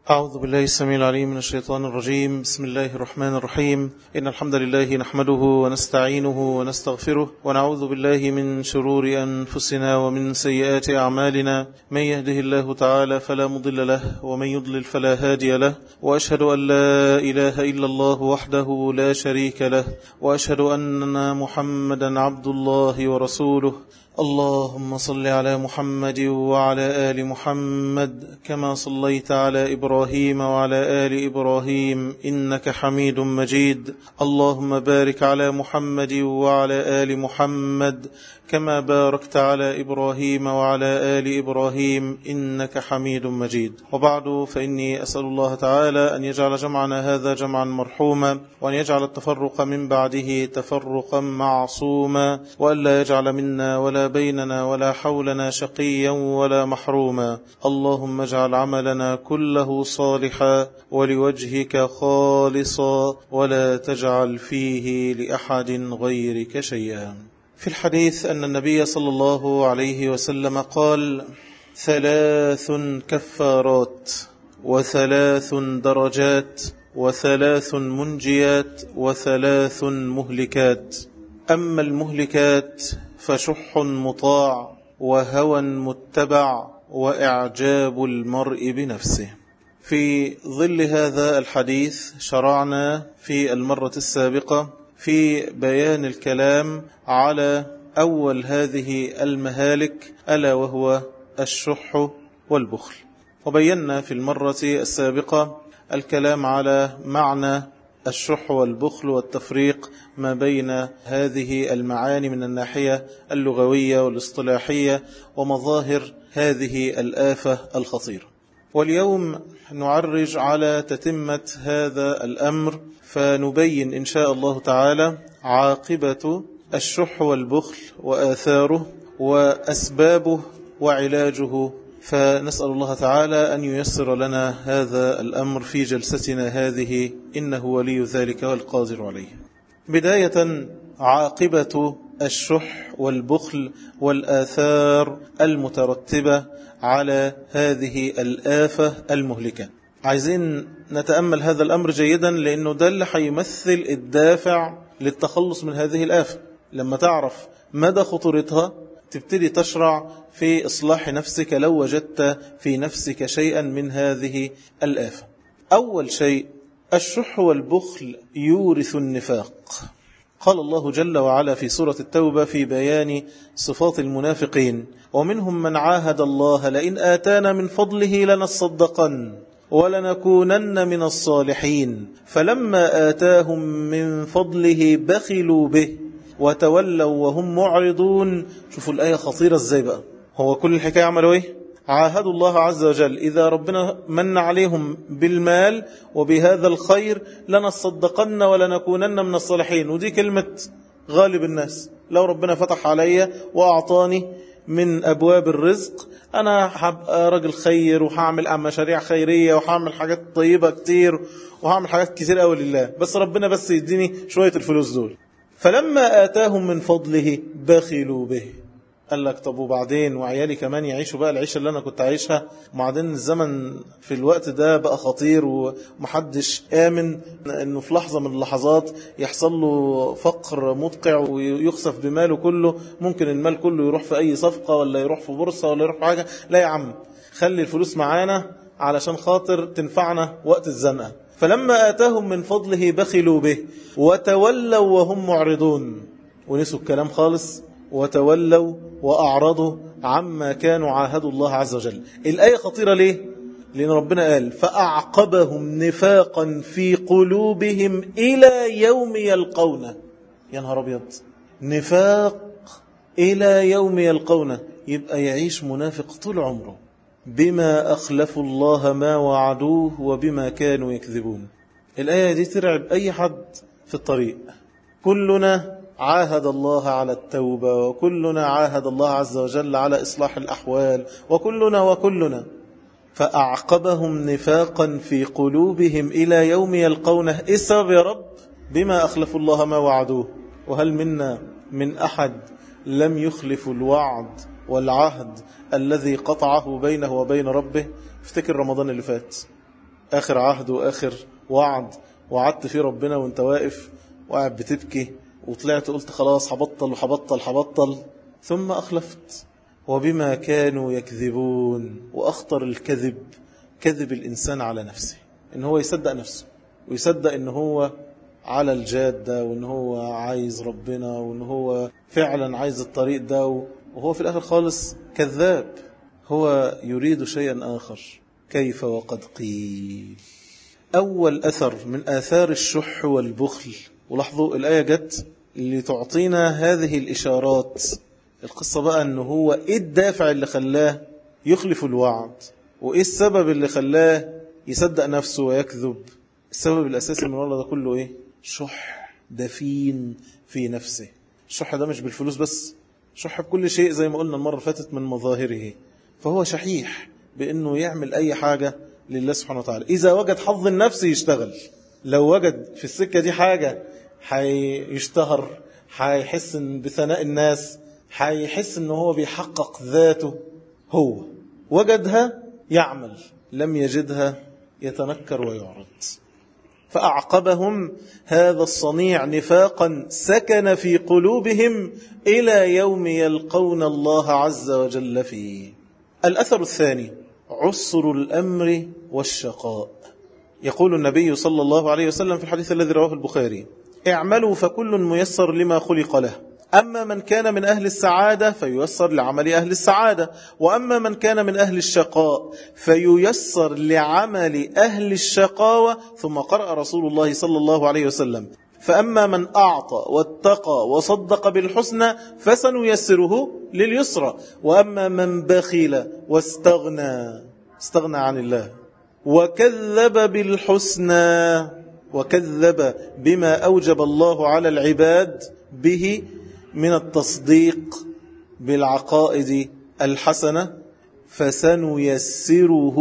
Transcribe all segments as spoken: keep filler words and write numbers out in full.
أعوذ بالله السميع العليم من الشيطان الرجيم. بسم الله الرحمن الرحيم. إن الحمد لله نحمده ونستعينه ونستغفره ونعوذ بالله من شرور أنفسنا ومن سيئات أعمالنا. من يهده الله تعالى فلا مضل له ومن يضلل فلا هادي له، وأشهد أن لا إله إلا الله وحده لا شريك له، وأشهد أن محمدا عبد الله ورسوله. اللهم صل على محمد وعلى آل محمد كما صليت على إبراهيم وعلى آل إبراهيم إنك حميد مجيد. اللهم بارك على محمد وعلى آل محمد كما باركت على إبراهيم وعلى آل إبراهيم إنك حميد مجيد. وبعد، فإني أسأل الله تعالى أن يجعل جمعنا هذا جمعا مرحوما، وأن يجعل التفرق من بعده تفرقا معصوما، وأن لا يجعل منا ولا بيننا ولا حولنا شقيا ولا محروما. اللهم اجعل عملنا كله صالحا ولوجهك خالصا، ولا تجعل فيه لأحد غيرك شيئا. في الحديث أن النبي صلى الله عليه وسلم قال: ثلاث كفارات، وثلاث درجات، وثلاث منجيات، وثلاث مهلكات. أما المهلكات فشح مطاع، وهوى متبع، وإعجاب المرء بنفسه. في ظل هذا الحديث شرعنا في المرة السابقة في بيان الكلام على أول هذه المهالك، ألا وهو الشح والبخل. وبينا في المرة السابقة الكلام على معنى الشح والبخل والتفريق ما بين هذه المعاني من الناحية اللغوية والاصطلاحية ومظاهر هذه الآفة الخطيرة. واليوم نعرج على تتمة هذا الأمر، فنبين إن شاء الله تعالى عاقبة الشح والبخل وآثاره وأسبابه وعلاجه. فنسأل الله تعالى أن ييسر لنا هذا الأمر في جلستنا هذه، إنه ولي ذلك والقادر عليه. بداية، عاقبة الشح والبخل والآثار المترتبة على هذه الآفة المهلكة. عايزين نتأمل هذا الأمر جيدا، لأنه ده اللي هيمثل الدافع للتخلص من هذه الآفة. لما تعرف مدى خطورتها تبتدي تشرع في إصلاح نفسك لو وجدت في نفسك شيئا من هذه الآفة. أول شيء، الشح والبخل يورث النفاق. قال الله جل وعلا في سورة التوبة في بيان صفات المنافقين: ومنهم من عاهد الله لئن آتانا من فضله لنصدقن ولنكونن من الصالحين فلما آتاهم من فضله بخلوا به وتولوا وهم معرضون. شوفوا الآية خطيرة ازاي بقى. هو كل الحكاية عملوا ايه؟ عاهدوا الله عز وجل، إذا ربنا من عليهم بالمال وبهذا الخير لنصدقن ولنكونن من الصالحين. ودي كلمة غالب الناس. لو ربنا فتح علي وأعطاني من أبواب الرزق أنا هبقى راجل خير، وهعمل مشاريع خيرية، وهعمل حاجات طيبة كتير، وهعمل حاجات كتير قوي لله، بس ربنا بس يديني شوية الفلوس دول. فلما آتاهم من فضله بخلوا به. قال لك طب وبعدين، وعيالي كمان يعيشوا بقى العيشة اللي أنا كنت عايشها؟ وبعدين الزمن في الوقت ده بقى خطير، ومحدش آمن أنه في لحظة من اللحظات يحصل له فقر مدقع ويخسف بماله كله. ممكن المال كله يروح في أي صفقة، ولا يروح في بورصة، ولا يروح في حاجة. لا يا عم، خلي الفلوس معانا علشان خاطر تنفعنا وقت الزنقة. فلما آتاهم من فضله بخلوا به وتولوا وهم معرضون. ونسوا الكلام خالص، وتولوا وأعرضوا عما كانوا عاهدوا الله عز وجل. الآية خطيرة ليه؟ لأن ربنا قال: فأعقبهم نفاقا في قلوبهم إلى يوم يلقونه. يا نهار أبيض، نفاق إلى يوم يلقونه. يبقى يعيش منافق طول عمره بما أخلفوا الله ما وعدوه وبما كانوا يكذبون. الآية دي ترعب أي حد في الطريق. كلنا عاهد الله على التوبة، وكلنا عاهد الله عز وجل على إصلاح الأحوال، وكلنا وكلنا فأعقبهم نفاقا في قلوبهم إلى يوم يلقونه. إسر يا رب بما أخلفوا الله ما وعدوه. وهل منا من أحد لم يخلف الوعد والعهد الذي قطعه بينه وبين ربه؟ افتكر رمضان اللي فات، آخر عهد وآخر وعد وعدت فيه ربنا وانت واقف وقاعد بتبكي وطلعت قلت خلاص هبطل وهبطل هبطل ثم أخلفت. وبما كانوا يكذبون. وأخطر الكذب كذب الإنسان على نفسه، إن هو يصدق نفسه ويصدق إن هو على الجادة وإن هو عايز ربنا وإن هو فعلا عايز الطريق ده، وهو في الآخر خالص كذاب. هو يريد شيئا آخر. كيف وقد قيل. أول أثر من آثار الشح والبخل، ولاحظوا الآية جت اللي تعطينا هذه الإشارات. القصة بقى أنه هو إيه الدافع اللي خلاه يخلف الوعد، وإيه السبب اللي خلاه يصدق نفسه ويكذب. السبب الأساسي من والله ده كله إيه؟ شح دفين في نفسه. الشح ده مش بالفلوس بس، شح بكل شيء زي ما قلنا المرة اللي فاتت من مظاهره. فهو شحيح بأنه يعمل أي حاجة لله سبحانه وتعالى. إذا وجد حظ النفس يشتغل، لو وجد في السكة دي حاجة هيشتهر، هيحس بثناء الناس، هيحس أنه هو بيحقق ذاته، هو وجدها يعمل، لم يجدها يتنكر ويعرض. فأعقبهم هذا الصنيع نفاقا سكن في قلوبهم إلى يوم يلقون الله عز وجل فيه. الأثر الثاني عسر الأمر والشقاء. يقول النبي صلى الله عليه وسلم في الحديث الذي رواه البخاري: اعملوا فكل ميسر لما خلق له، أما من كان من أهل السعادة فييسر لعمل أهل السعادة، وأما من كان من أهل الشقاء فييسر لعمل أهل الشقاوة. ثم قرأ رسول الله صلى الله عليه وسلم: فأما من أعطى واتقى وصدق بالحسنى فسنيسره لليسرى، وأما من بخل واستغنى استغنى عن الله وكذب بالحسنى وكذب بما أوجب الله على العباد به من التصديق بالعقائد الحسنة فسنيسره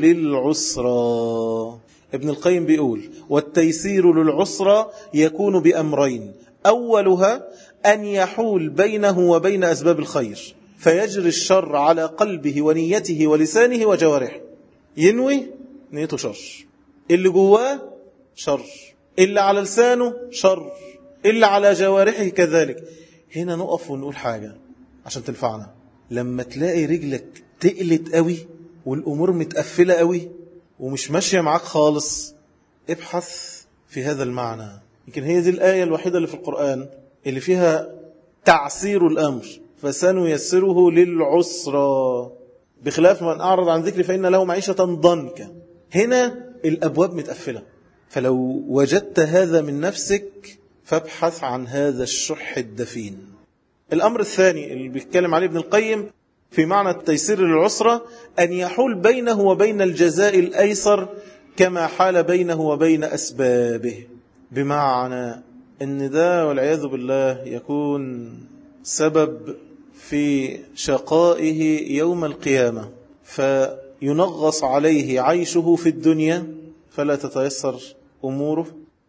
للعسرى. ابن القيم بيقول: والتيسير للعسرى يكون بأمرين: أولها أن يحول بينه وبين أسباب الخير فيجري الشر على قلبه ونيته ولسانه وجوارحه. ينوي نيته شر، اللي جواه شر، اللي على لسانه شر، اللي على جوارحه كذلك. هنا نقف ونقول حاجة عشان تنفعنا. لما تلاقي رجلك تقلت قوي والأمور متقفلة قوي ومش ماشية معاك خالص، ابحث في هذا المعنى. يمكن هي دي الآية الوحيدة اللي في القرآن اللي فيها تعسير الأمر، فسنيسره للعسرى، بخلاف من أعرض عن ذكري فإن له معيشة ضنكا. هنا الأبواب متقفلة. فلو وجدت هذا من نفسك فابحث عن هذا الشح الدفين. الأمر الثاني اللي بيتكلم عليه ابن القيم في معنى التيسير للعسرة أن يحول بينه وبين الجزاء الأيسر كما حال بينه وبين أسبابه، بمعنى أن ده والعياذ بالله يكون سبب في شقائه يوم القيامة، فينغص عليه عيشه في الدنيا فلا تتيسر أموره،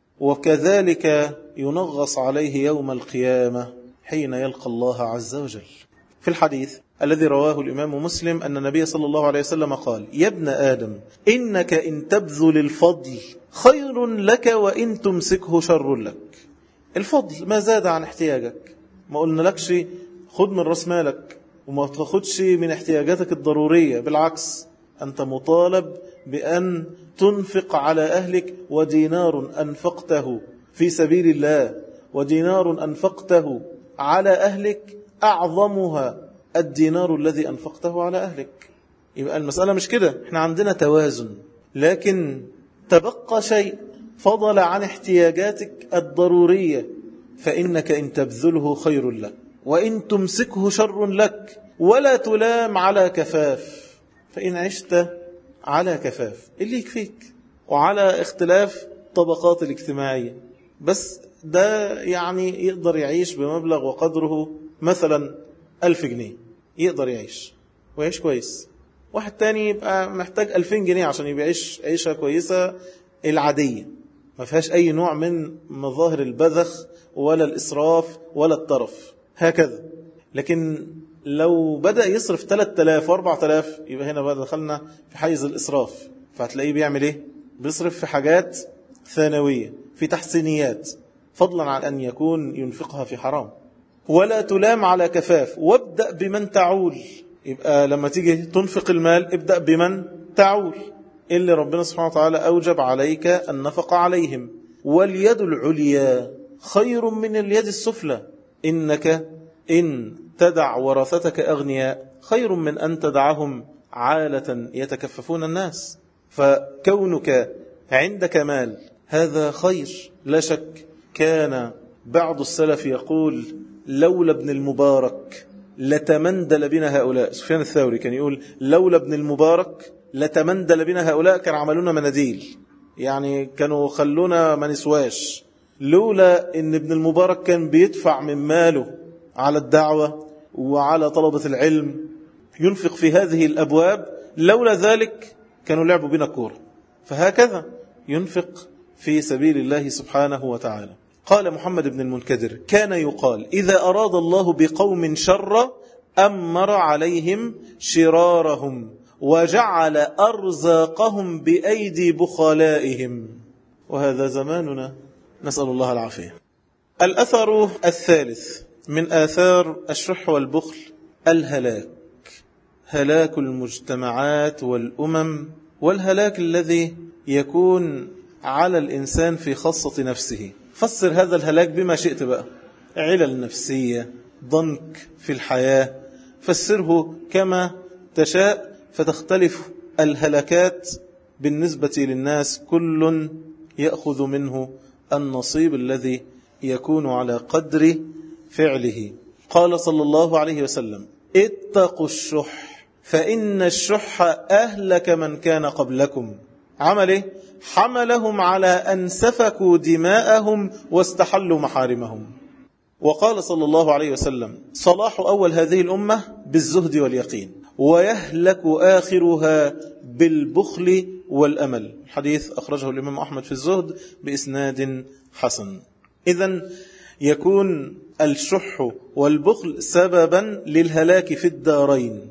وكذلك ينغص عليه يوم القيامة حين يلقى الله عز وجل. في الحديث الذي رواه الإمام مسلم أن النبي صلى الله عليه وسلم قال: يا ابن آدم إنك إن تبذل الفضل خير لك وإن تمسكه شر لك. الفضل ما زاد عن احتياجك، ما قلنا لكش خد من رأس مالك وما تاخدش من احتياجاتك الضرورية، بالعكس أنت مطالب بأن تنفق على أهلك. ودينار أنفقته في سبيل الله ودينار أنفقته على أهلك أعظمها الدينار الذي أنفقته على أهلك. يبقى المسألة مش كده، احنا عندنا توازن، لكن تبقى شيء فضل عن احتياجاتك الضرورية، فإنك إن تبذله خير لك وإن تمسكه شر لك، ولا تلام على كفاف. فإن عشت على كفاف اللي يكفيك، وعلى اختلاف طبقات الاجتماعية، بس ده يعني يقدر يعيش بمبلغ وقدره مثلا ألف جنيه، يقدر يعيش ويعيش كويس. واحد تاني يبقى محتاج ألفين جنيه عشان يبقى يعيش عيشة كويسة العادية، ما فيهاش أي نوع من مظاهر البذخ ولا الإسراف ولا الطرف، هكذا. لكن لو بدأ يصرف ثلاثة آلاف وأربعة آلاف يبقى هنا بقى دخلنا في حيز الإسراف، فهتلاقيه بيعمل إيه؟ بيصرف في حاجات ثانوية، في تحسينيات، فضلا عن أن يكون ينفقها في حرام. ولا تلام على كفاف، وابدأ بمن تعول. يبقى لما تيجي تنفق المال ابدأ بمن تعول، اللي ربنا سبحانه وتعالى أوجب عليك النفقة عليهم. واليد العليا خير من اليد السفلى، إنك إن تدع ورثتك أغنياء خير من أن تدعهم عالة يتكففون الناس. فكونك عندك مال هذا خير لا شك. كان بعض السلف يقول لولا ابن المبارك لتمندل بنا هؤلاء. سفيان الثوري كان يقول لولا ابن المبارك لتمندل بنا هؤلاء، كان عملونا مناديل، يعني كانوا خلونا ما نسواش. لولا ان ابن المبارك كان بيدفع من ماله على الدعوة وعلى طلبة العلم، ينفق في هذه الأبواب، لولا ذلك كانوا لعبوا بنا كورة. فهكذا ينفق في سبيل الله سبحانه وتعالى. قال محمد بن المنكدر كان يقال إذا أراد الله بقوم شر أمر عليهم شرارهم وجعل أرزاقهم بأيدي بخلائهم. وهذا زماننا، نسأل الله العافية. الأثر الثالث من آثار الشح والبخل الهلاك، هلاك المجتمعات والأمم، والهلاك الذي يكون على الإنسان في خاصة نفسه. فسر هذا الهلاك بما شئت بقى، علل نفسية، ضنك في الحياة، فسره كما تشاء، فتختلف الهلاكات بالنسبة للناس، كل يأخذ منه النصيب الذي يكون على قدر فعله. قال صلى الله عليه وسلم اتقوا الشح فإن الشح أهلك من كان قبلكم. عمله حملهم على أن سفكوا دماءهم واستحلوا محارمهم. وقال صلى الله عليه وسلم صلاح أول هذه الأمة بالزهد واليقين، ويهلك آخرها بالبخل والأمل. الحديث أخرجه الإمام أحمد في الزهد بإسناد حسن. إذن يكون الشح والبخل سببا للهلاك في الدارين،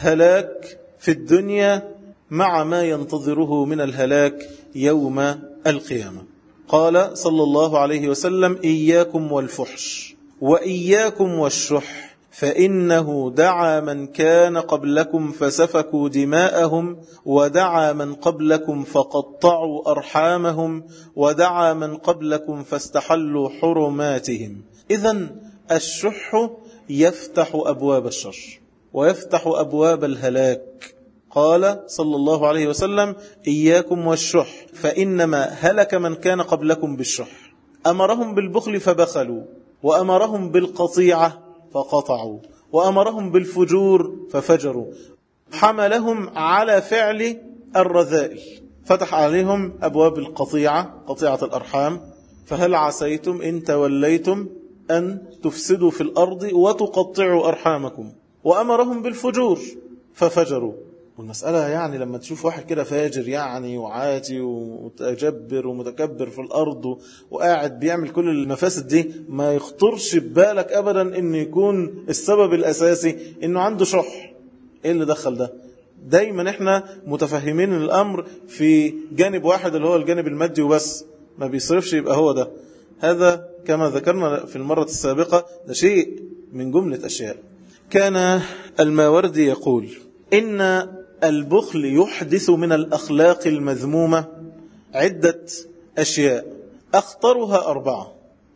هلاك في الدنيا مع ما ينتظره من الهلاك يوم القيامة. قال صلى الله عليه وسلم إياكم والفحش وإياكم والشح فإنه دعا من كان قبلكم فسفكوا دماءهم، ودعا من قبلكم فقطعوا أرحامهم، ودعا من قبلكم فاستحلوا حرماتهم. إذن الشح يفتح أبواب الشر ويفتح أبواب الهلاك. قال صلى الله عليه وسلم إياكم والشح فإنما هلك من كان قبلكم بالشح. أمرهم بالبخل فبخلوا، وأمرهم بالقطيعة فقطعوا، وأمرهم بالفجور ففجروا، حملهم على فعل الرذائل، فتح عليهم أبواب القطيعة، قطيعة الأرحام، فهل عسيتم إن توليتم أن تفسدوا في الأرض وتقطعوا أرحامكم. وأمرهم بالفجور ففجروا. والمسألة يعني لما تشوف واحد كده فاجر يعني وعاتي ومتجبر ومتكبر في الأرض وقاعد بيعمل كل المفاسد دي، ما يخطرش ببالك أبدا إنه يكون السبب الأساسي إنه عنده شح. إيه اللي دخل ده؟ دايما إحنا متفهمين الأمر في جانب واحد اللي هو الجانب المادي وبس، ما بيصرفش يبقى هو ده. هذا كما ذكرنا في المرة السابقة ده شيء من جملة أشياء. كان الماوردي يقول إن البخل يحدث من الأخلاق المذمومة عدة أشياء، أخطرها أربعة: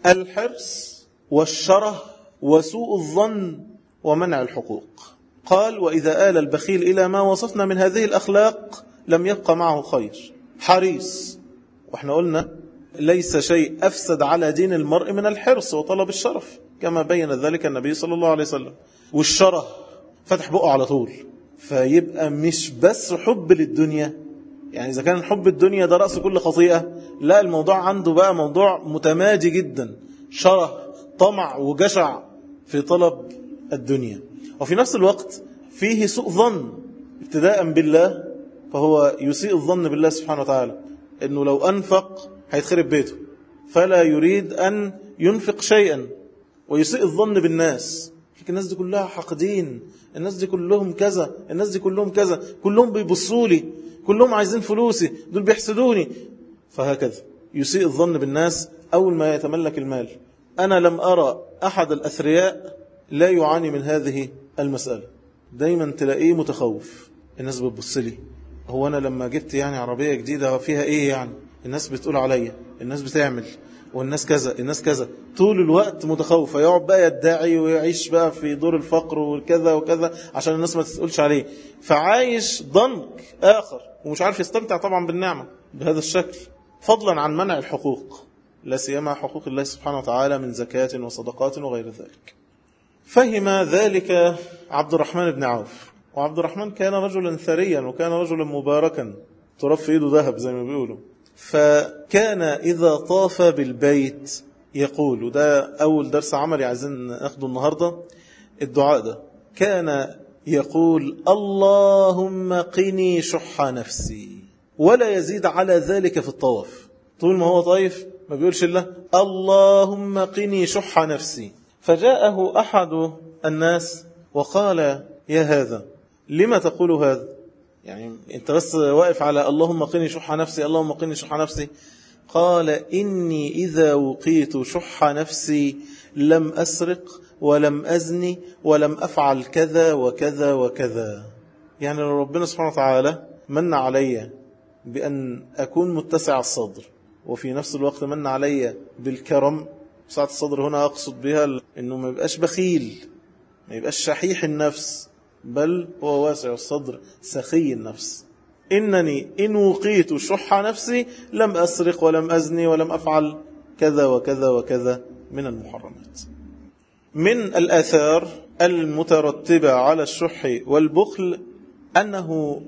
الحرص والشره وسوء الظن ومنع الحقوق. قال وإذا آل البخيل إلى ما وصفنا من هذه الأخلاق لم يبقى معه خير. حريص، وإحنا قلنا ليس شيء أفسد على دين المرء من الحرص وطلب الشرف كما بين ذلك النبي صلى الله عليه وسلم. والشره فتح بقه على طول، فيبقى مش بس حب للدنيا، يعني إذا كان حب الدنيا ده رأس كل خطيئة، لا، الموضوع عنده بقى موضوع متمادي جدا، شره، طمع وجشع في طلب الدنيا. وفي نفس الوقت فيه سوء ظن ابتداء بالله، فهو يسيء الظن بالله سبحانه وتعالى إنه لو أنفق هيتخرب بيته، فلا يريد أن ينفق شيئا، ويسيء الظن بالناس. الناس دي كلها حقدين، الناس دي كلهم كذا، الناس دي كلهم كذا، كلهم بيبصوا لي، كلهم عايزين فلوسي، دول بيحسدوني. فهكذا يسيء الظن بالناس أول ما يتملك المال. أنا لم أرى أحد الأثرياء لا يعاني من هذه المسألة. دايما تلاقيه متخوف. الناس بتبص لي، هو أنا لما جبت يعني عربية جديدة فيها إيه يعني؟ الناس بتقول عليا، الناس بتعمل، والناس كذا، الناس كذا. طول الوقت متخوف، فيقعد بقى يدعي ويعيش بقى في دور الفقر وكذا وكذا عشان الناس ما تسألش عليه. فعايش ضنك آخر ومش عارف يستمتع طبعا بالنعمة بهذا الشكل، فضلا عن منع الحقوق، لا سيما حقوق الله سبحانه وتعالى من زكاة وصدقات وغير ذلك. فهم ذلك عبد الرحمن بن عوف. وعبد الرحمن كان رجلا ثريا وكان رجلا مباركا، تراب في ايده ذهب زي ما بيقولوا. فكان إذا طاف بالبيت يقول، وده أول درس عملي عايزين ناخده النهاردة، الدعاء ده كان يقول: اللهم قني شح نفسي، ولا يزيد على ذلك في الطواف. طول ما هو طايف ما بيقولش إلا اللهم قني شح نفسي. فجاءه أحد الناس وقال: يا هذا لما تقول هذا؟ يعني أنت بس واقف على اللهم قني شح نفسي، اللهم قني شح نفسي. قال: إني إذا وقيت شح نفسي لم أسرق ولم أزني ولم أفعل كذا وكذا وكذا. يعني ربنا سبحانه وتعالى من علي بأن أكون متسع الصدر، وفي نفس الوقت من علي بالكرم. سعة الصدر هنا أقصد بها أنه ما يبقاش بخيل، ما يبقاش شحيح النفس، بل هو واسع الصدر سخي النفس. إنني إن وقيت شح نفسي لم أسرق ولم أزني ولم أفعل كذا وكذا وكذا من المحرمات. من الآثار المترتبة على الشح والبخل أنه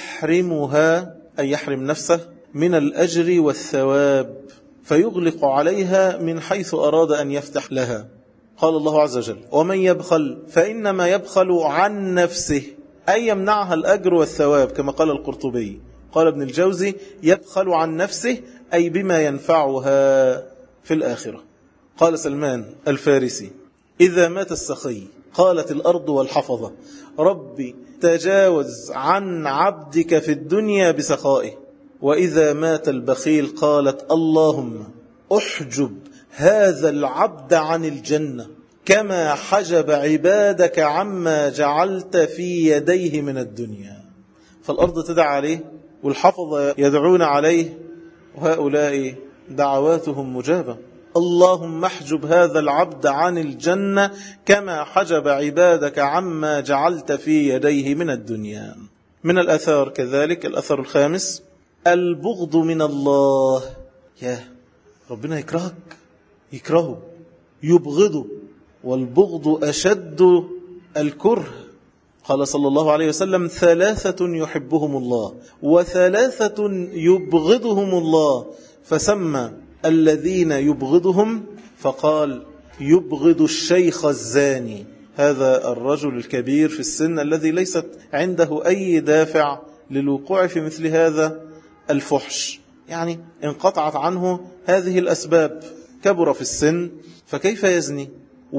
يحرمها، أي يحرم نفسه من الأجر والثواب، فيغلق عليها من حيث أراد أن يفتح لها. قال الله عز وجل: ومن يبخل فإنما يبخل عن نفسه، أي يمنعها الأجر والثواب، كما قال القرطبي. قال ابن الجوزي: يبخل عن نفسه أي بما ينفعها في الآخرة. قال سلمان الفارسي: إذا مات السخي قالت الأرض والحفظة: ربي تجاوز عن عبدك في الدنيا بسخائه. وإذا مات البخيل قالت: اللهم أحجب هذا العبد عن الجنة كما حجب عبادك عما جعلت في يديه من الدنيا. فالأرض تدعى عليه والحفظة يدعون عليه، وهؤلاء دعواتهم مجابة. اللهم احجب هذا العبد عن الجنة كما حجب عبادك عما جعلت في يديه من الدنيا. من الأثار كذلك الأثر الخامس: البغض من الله. يا ربنا يكرهك، يكرهه، يبغضه، والبغض أشد الكره. قال صلى الله عليه وسلم: ثلاثة يحبهم الله وثلاثة يبغضهم الله، فسمى الذين يبغضهم فقال: يبغض الشيخ الزاني، هذا الرجل الكبير في السن الذي ليست عنده أي دافع للوقوع في مثل هذا الفحش، يعني انقطعت عنه هذه الأسباب، كبر في السن فكيف يزني.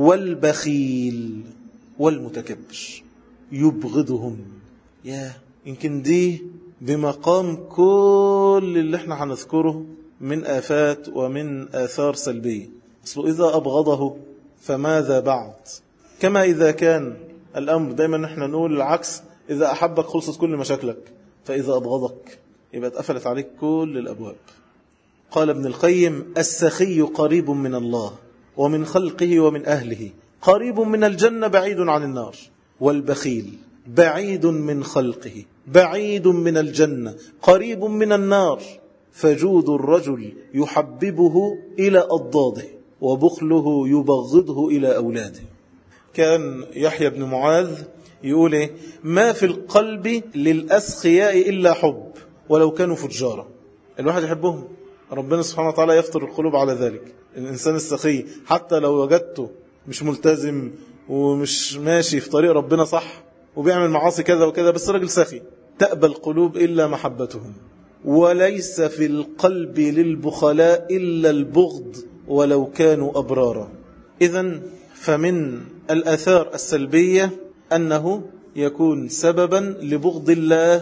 والبخيل والمتكبر يبغضهم. يا يمكن دي بمقام كل اللي احنا هنذكره من آفات ومن آثار سلبية. أصله إذا أبغضه فماذا بعد؟ كما إذا كان الأمر دايما احنا نقول العكس: إذا أحبك خلصت كل مشاكلك، فإذا أبغضك يبقى اتقفلت عليك كل الأبواب. قال ابن القيم: السخي قريب من الله ومن خلقه ومن أهله، قريب من الجنة بعيد عن النار. والبخيل بعيد من خلقه بعيد من الجنة قريب من النار. فجود الرجل يحببه إلى أضداده، وبخله يبغضه إلى أولاده. كان يحيى بن معاذ يقول إيه؟ ما في القلب للأسخياء إلا حب ولو كانوا فجارا. الواحد يحبهم، ربنا سبحانه وتعالى يفطر القلوب على ذلك. الإنسان السخي حتى لو وجدته مش ملتزم ومش ماشي في طريق ربنا صح وبيعمل معاصي كذا وكذا، بس راجل سخي، تأبى القلوب إلا محبتهم. وليس في القلب للبخلاء إلا البغض ولو كانوا أبرارا. إذن فمن الآثار السلبية أنه يكون سببا لبغض الله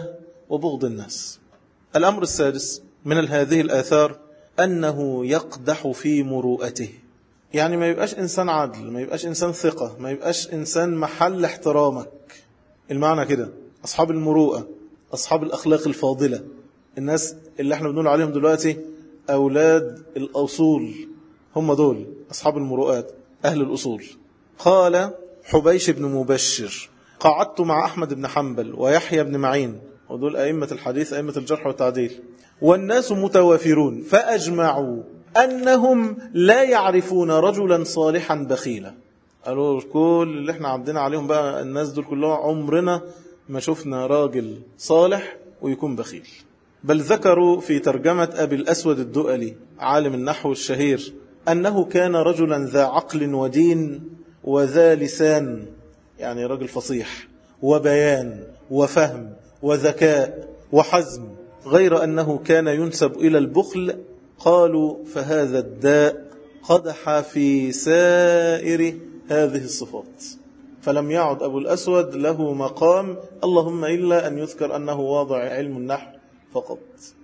وبغض الناس. الأمر السادس من هذه الآثار أنه يقدح في مروءته، يعني ما يبقاش إنسان عدل، ما يبقاش إنسان ثقة، ما يبقاش إنسان محل احترامك. المعنى كده أصحاب المروءة، أصحاب الأخلاق الفاضلة، الناس اللي احنا بنقول عليهم دلوقتي أولاد الأصول، هم دول أصحاب المروءات، أهل الأصول. قال حبيش بن مبشر: قعدت مع أحمد بن حنبل ويحيى بن معين، ودول أئمة الحديث أئمة الجرح والتعديل، والناس متوافرون فأجمعوا أنهم لا يعرفون رجلا صالحا بخيلا. قالوا كل اللي احنا عبدنا عليهم بقى الناس دول كلهم عمرنا ما شفنا راجل صالح ويكون بخيل. بل ذكروا في ترجمة أبي الأسود الدؤلي عالم النحو الشهير أنه كان رجلا ذا عقل ودين وذا لسان، يعني رجل فصيح وبيان وفهم وذكاء وحزم، غير أنه كان ينسب إلى البخل. قالوا فهذا الداء قدح في سائر هذه الصفات، فلم يعد أبو الأسود له مقام اللهم إلا أن يذكر أنه واضع علم النحو فقط.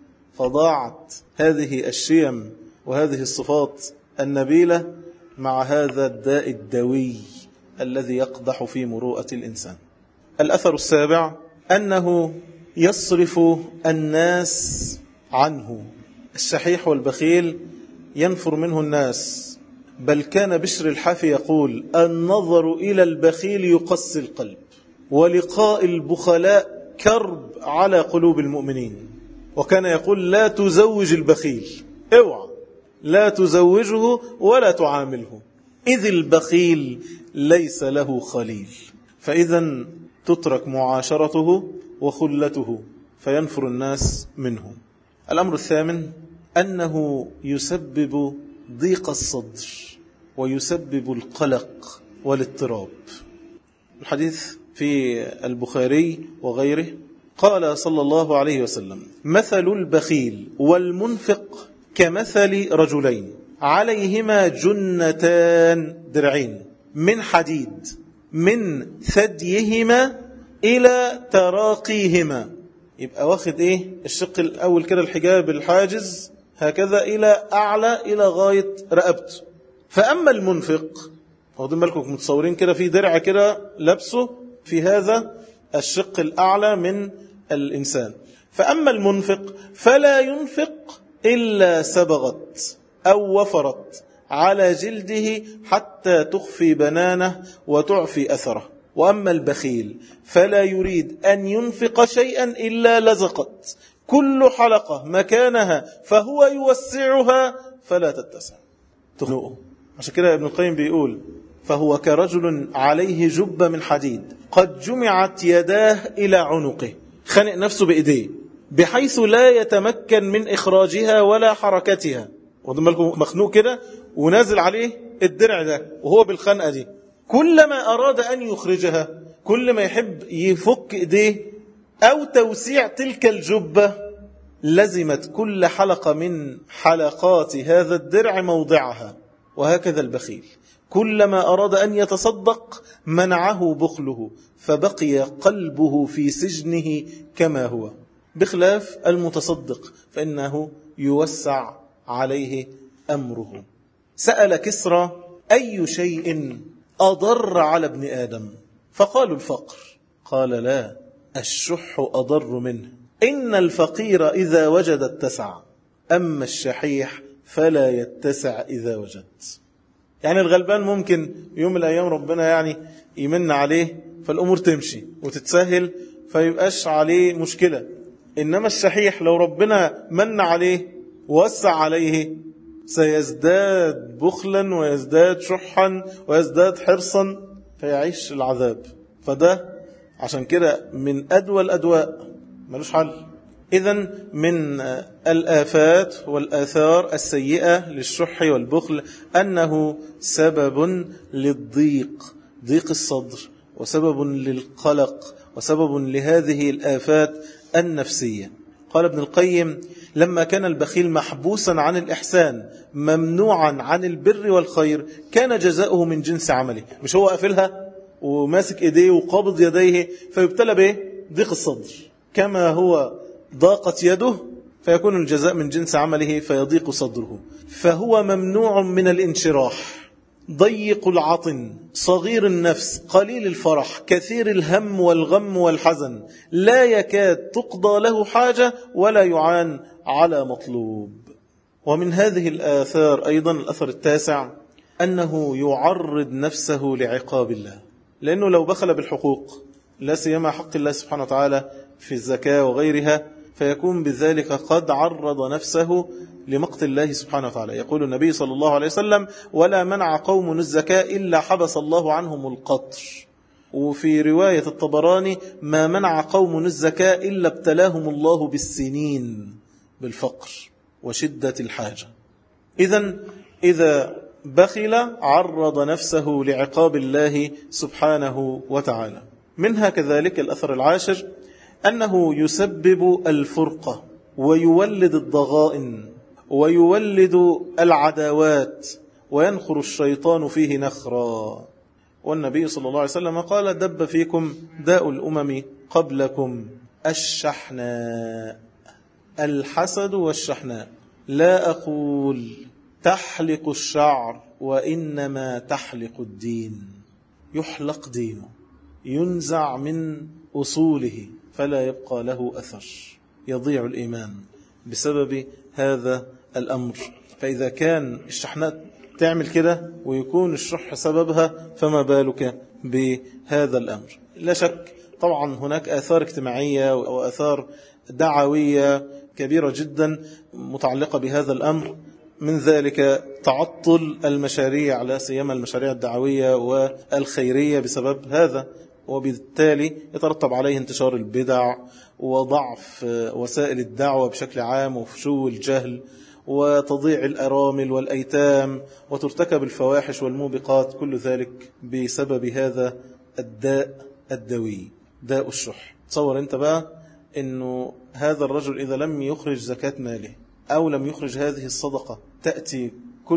فضاعت هذه الشيم وهذه الصفات النبيلة مع هذا الداء الدوي الذي يقدح في مروءة الإنسان. الأثر السابع أنه يصرف الناس عنه. الشحيح والبخيل ينفر منه الناس، بل كان بشر الحافي يقول: النظر إلى البخيل يقسي القلب، ولقاء البخلاء كرب على قلوب المؤمنين. وكان يقول: لا تزوج البخيل، اوعى لا تزوجه ولا تعامله، إذ البخيل ليس له خليل. فإذا تترك معاشرته وخلته فينفر الناس منه. الأمر الثامن أنه يسبب ضيق الصدر ويسبب القلق والاضطراب. الحديث في البخاري وغيره قال صلى الله عليه وسلم: مثل البخيل والمنفق كمثل رجلين عليهما جنتان درعين من حديد من ثديهما إلى تراقيهما. يبقى واخد إيه الشق الأول كده الحجاب الحاجز هكذا إلى أعلى إلى غاية رقبته. فأما المنفق، واخدين بالكم متصورين كده في درع كده لبسه في هذا الشق الأعلى من الإنسان. فأما المنفق فلا ينفق إلا سبغت أو وفرت على جلده حتى تخفي بنانه وتعفي أثره. وأما البخيل فلا يريد أن ينفق شيئا إلا لزقت كل حلقة مكانها فهو يوسعها فلا تتسع تخنقه. عشان كده ابن القيم بيقول: فهو كرجل عليه جبة من حديد قد جمعت يداه إلى عنقه، خنق نفسه بإيديه بحيث لا يتمكن من إخراجها ولا حركتها. واخدين بالكم مخنوق كده ونازل عليه الدرع ده وهو بالخنقة دي، كلما أراد أن يخرجها، كل ما يحب يفك إيديه أو توسيع تلك الجبة، لزمت كل حلقة من حلقات هذا الدرع موضعها. وهكذا البخيل كلما أراد أن يتصدق منعه بخله، فبقي قلبه في سجنه كما هو، بخلاف المتصدق فإنه يوسع عليه أمره. سأل كسرى: أي شيء أضر على ابن آدم؟ فقالوا: الفقر. قال: لا، الشح أضر منه، إن الفقير إذا وجد اتسع، أما الشحيح فلا يتسع إذا وجد. يعني الغلبان ممكن يوم من الأيام ربنا يعني يمن عليه فالأمور تمشي وتتسهل فيبقاش عليه مشكلة، إنما الشحيح لو ربنا من عليه ووسع عليه سيزداد بخلا ويزداد شحا ويزداد حرصا فيعيش العذاب. فده عشان كده من أدوى الأدواء ملوش حل. إذن من الآفات والآثار السيئة للشح والبخل أنه سبب للضيق، ضيق الصدر، وسبب للقلق، وسبب لهذه الآفات النفسية. قال ابن القيم: لما كان البخيل محبوسا عن الإحسان ممنوعا عن البر والخير كان جزاؤه من جنس عمله. مش هو قافلها وماسك إيديه وقابض يديه فيبتلى به ضيق الصدر، كما هو ضاقت يده فيكون الجزاء من جنس عمله فيضيق صدره. فهو ممنوع من الانشراح، ضيق العطن، صغير النفس، قليل الفرح، كثير الهم والغم والحزن، لا يكاد تقضى له حاجة ولا يعان على مطلوب. ومن هذه الآثار أيضا الأثر التاسع أنه يعرض نفسه لعقاب الله، لأنه لو بخل بالحقوق لا سيما حق الله سبحانه وتعالى في الزكاة وغيرها فيكون بذلك قد عرض نفسه لمقت الله سبحانه وتعالى. يقول النبي صلى الله عليه وسلم: ولا منع قوم الزكاة إلا حبس الله عنهم القطر. وفي رواية الطبراني: ما منع قوم الزكاة إلا ابتلاهم الله بالسنين، بالفقر وشدة الحاجة. إذن إذا بخل عرض نفسه لعقاب الله سبحانه وتعالى. منها كذلك الأثر العاشر أنه يسبب الفرقة ويولد الضغائن ويولد العداوات وينخر الشيطان فيه نخرا. والنبي صلى الله عليه وسلم قال: دب فيكم داء الأمم قبلكم الشحناء. الحسد والشحناء. لا أقول تحلق الشعر وإنما تحلق الدين. يحلق دينه، ينزع من أصوله فلا يبقى له أثر، يضيع الإيمان بسبب هذا الأمر. فإذا كان الشحناء تعمل كده ويكون الشح سببها فما بالك بهذا الأمر. لا شك طبعا هناك آثار اجتماعية وآثار دعوية كبيرة جدا متعلقة بهذا الأمر، من ذلك تعطل المشاريع لا سيما المشاريع الدعوية والخيرية بسبب هذا، وبالتالي يترتب عليه انتشار البدع وضعف وسائل الدعوة بشكل عام وفشو الجهل وتضيع الأرامل والأيتام وترتكب الفواحش والموبقات، كل ذلك بسبب هذا الداء الدوي، داء الشح. تصور انت بقى انه هذا الرجل إذا لم يخرج زكاة ماله أو لم يخرج هذه الصدقة تأتي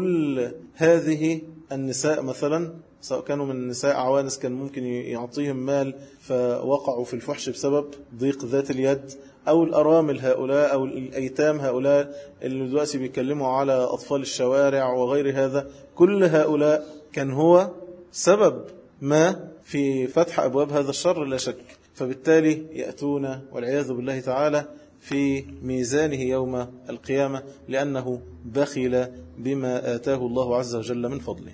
كل هذه النساء مثلا، سواء كانوا من النساء عوانس كان ممكن يعطيهم مال فوقعوا في الفحش بسبب ضيق ذات اليد، أو الأرامل هؤلاء أو الأيتام هؤلاء اللي دلوقتي بيتكلموا على أطفال الشوارع وغير هذا، كل هؤلاء كان هو سبب ما في فتح أبواب هذا الشر لا شك. فبالتالي يأتون والعياذ بالله تعالى في ميزانه يوم القيامة لأنه بخل بما آتاه الله عز وجل من فضله.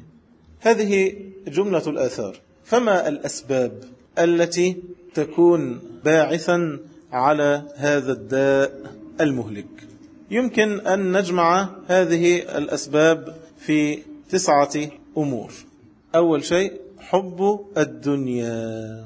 هذه جملة الآثار. فما الأسباب التي تكون باعثا على هذا الداء المهلك؟ يمكن أن نجمع هذه الأسباب في تسعة أمور. أول شيء حب الدنيا،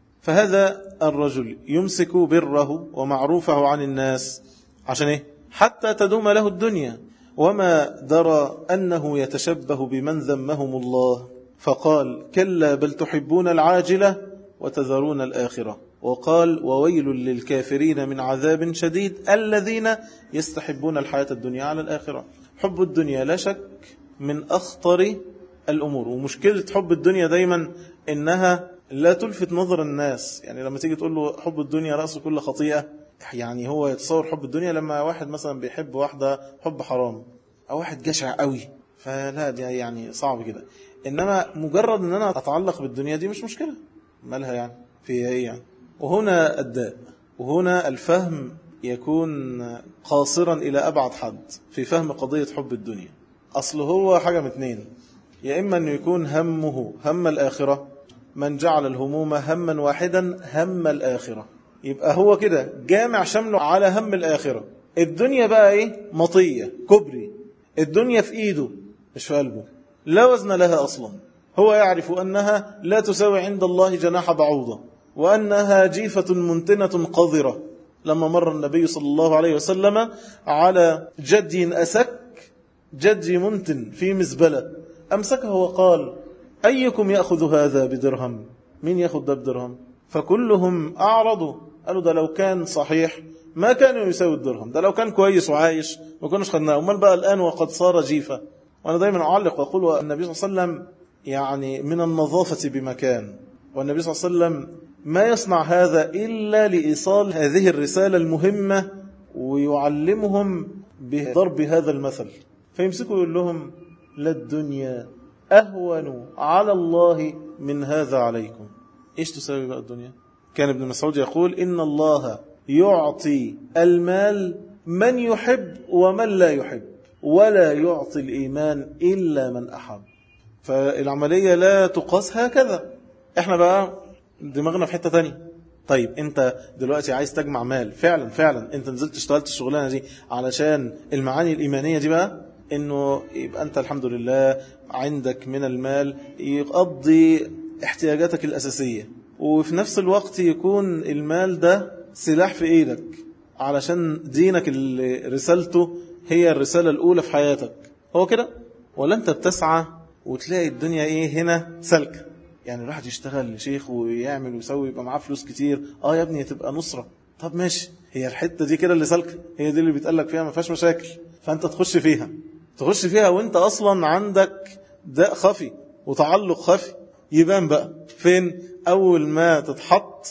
فهذا الرجل يمسك بره ومعروفه عن الناس عشان إيه؟ حتى تدوم له الدنيا، وما درى أنه يتشبه بمن ذمهم الله فقال: كلا بل تحبون العاجلة وتذرون الآخرة، وقال: وويل للكافرين من عذاب شديد الذين يستحبون الحياة الدنيا على الآخرة. حب الدنيا لا شك من أخطر الأمور، ومشكلة حب الدنيا دايما إنها لا تلفت نظر الناس. يعني لما تيجي تقول له حب الدنيا رأس كل خطيئة، يعني هو يتصور حب الدنيا لما واحد مثلا بيحب واحدة حب حرام أو واحد جشع قوي، فلا دي يعني صعب كده. إنما مجرد أن أنا أتعلق بالدنيا دي مش مشكلة، مالها يعني فيها إيه يعني. وهنا الداء، وهنا الفهم يكون قاصرا إلى أبعد حد في فهم قضية حب الدنيا. أصله هو حاجة من اتنين، يا إما أن يكون همه هم الآخرة، من جعل الهموم هما واحدا هم الآخرة، يبقى هو كده جامع شمله على هم الآخرة. الدنيا بقى إيه؟ مطية كبري، الدنيا في إيده مش في قلبه، لا وزن لها أصلا. هو يعرف أنها لا تساوي عند الله جناح بعوضة، وأنها جيفة منتنة قذرة. لما مر النبي صلى الله عليه وسلم على جدي أسك، جدي منتن في مزبلة، أمسكه وقال: أيكم يأخذ هذا بدرهم؟ مين يأخذ ده بدرهم؟ فكلهم أعرضوا، قالوا ده لو كان صحيح ما كان يساوي الدرهم، ده لو كان كويس وعايش ما كناش خدناه، أمال بقى الآن وقد صار جيفة. وأنا دايما أعلق وأقول والنبي صلى الله عليه وسلم يعني من النظافة بمكان، والنبي صلى الله عليه وسلم ما يصنع هذا إلا لإيصال هذه الرسالة المهمة، ويعلمهم بضرب هذا المثل. فيمسكوا يقول لهم لا الدنيا أهون على الله من هذا عليكم. إيش تساوي بقى الدنيا؟ كان ابن مسعود يقول إن الله يعطي المال من يحب ومن لا يحب، ولا يعطي الإيمان إلا من أحب. فالعملية لا تقاس هكذا. احنا بقى دماغنا في حتة تانية. طيب انت دلوقتي عايز تجمع مال، فعلا فعلا انت نزلت اشتغلت الشغلانة دي علشان المعاني الإيمانية دي بقى، انه يبقى انت الحمد لله عندك من المال يقضي احتياجاتك الأساسية، وفي نفس الوقت يكون المال ده سلاح في ايدك علشان دينك اللي رسالته هي الرسالة الأولى في حياتك. هو كده؟ ولا انت بتسعى وتلاقي الدنيا ايه هنا سلكة؟ يعني الواحد يشتغل لشيخ ويعمل ويسوي يبقى معاه فلوس كتير، اه يا ابني تبقى نصرة، طب ماشي، هي الحتة دي كده اللي سلكة، هي دي اللي بيتقالك فيها ما فيهاش مشاكل، فانت تخش فيها تخش فيها وانت اصلا عندك داء خفي وتعلق خفي. يبان بقى فين؟ اول ما تتحط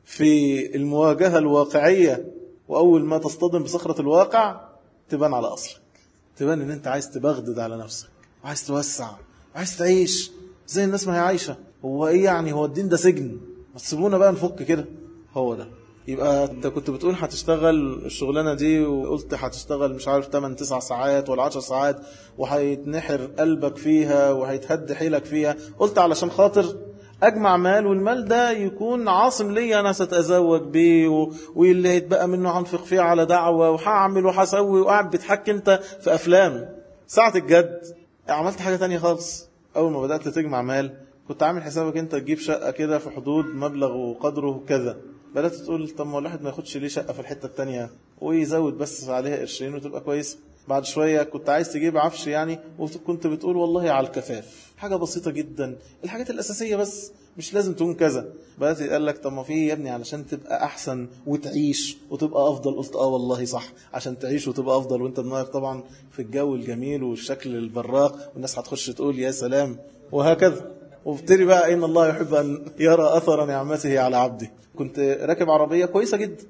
في المواجهة الواقعية واول ما تصطدم بصخرة الواقع تبان على اصلك، تبان ان انت عايز تبغدد على نفسك، عايز توسع، عايز تعيش زي الناس ما هي عايشة. هو ايه يعني؟ هو الدين ده سجن؟ ما تسيبونا بقى نفك كده. هو ده. يبقى انت كنت بتقول هتشتغل الشغلانة دي، وقلت هتشتغل مش عارف تمن تسع ساعات ولا عشر ساعات، وهيتنحر قلبك فيها وهيتهد حيلك فيها، قلت علشان خاطر اجمع مال، والمال ده يكون عاصم لي انا ستزوج بيه، واللي هيتبقى منه هنفق فيه على دعوة وهعمل وهسوي، وقاعد بتحكي انت في افلام. ساعة الجد عملت حاجة تانية خالص. اول ما بدأت تجمع مال كنت عامل حسابك انت تجيب شقة كده في حدود مبلغ وقدره كذا، بدأت تقول طب ما الواحد ما ياخدش ليه شقة في الحتة التانية ويزود بس عليها قرشين وتبقى كويس. بعد شوية كنت عايز تجيب عفش يعني، وكنت بتقول والله على الكفاف، حاجة بسيطة جدا، الحاجات الأساسية بس، مش لازم تكون كذا. بدأت يقول لك طب ما في يا ابني علشان تبقى أحسن وتعيش وتبقى أفضل. قلت آه والله صح، عشان تعيش وتبقى أفضل، وانت دماغك طبعا في الجو الجميل والشكل البراق، والناس هتخش تقول يا سلام وهكذا. وابتدي بقى إن الله يحب أن يرى أثر نعمته على عبده. كنت راكب عربية كويسة جدا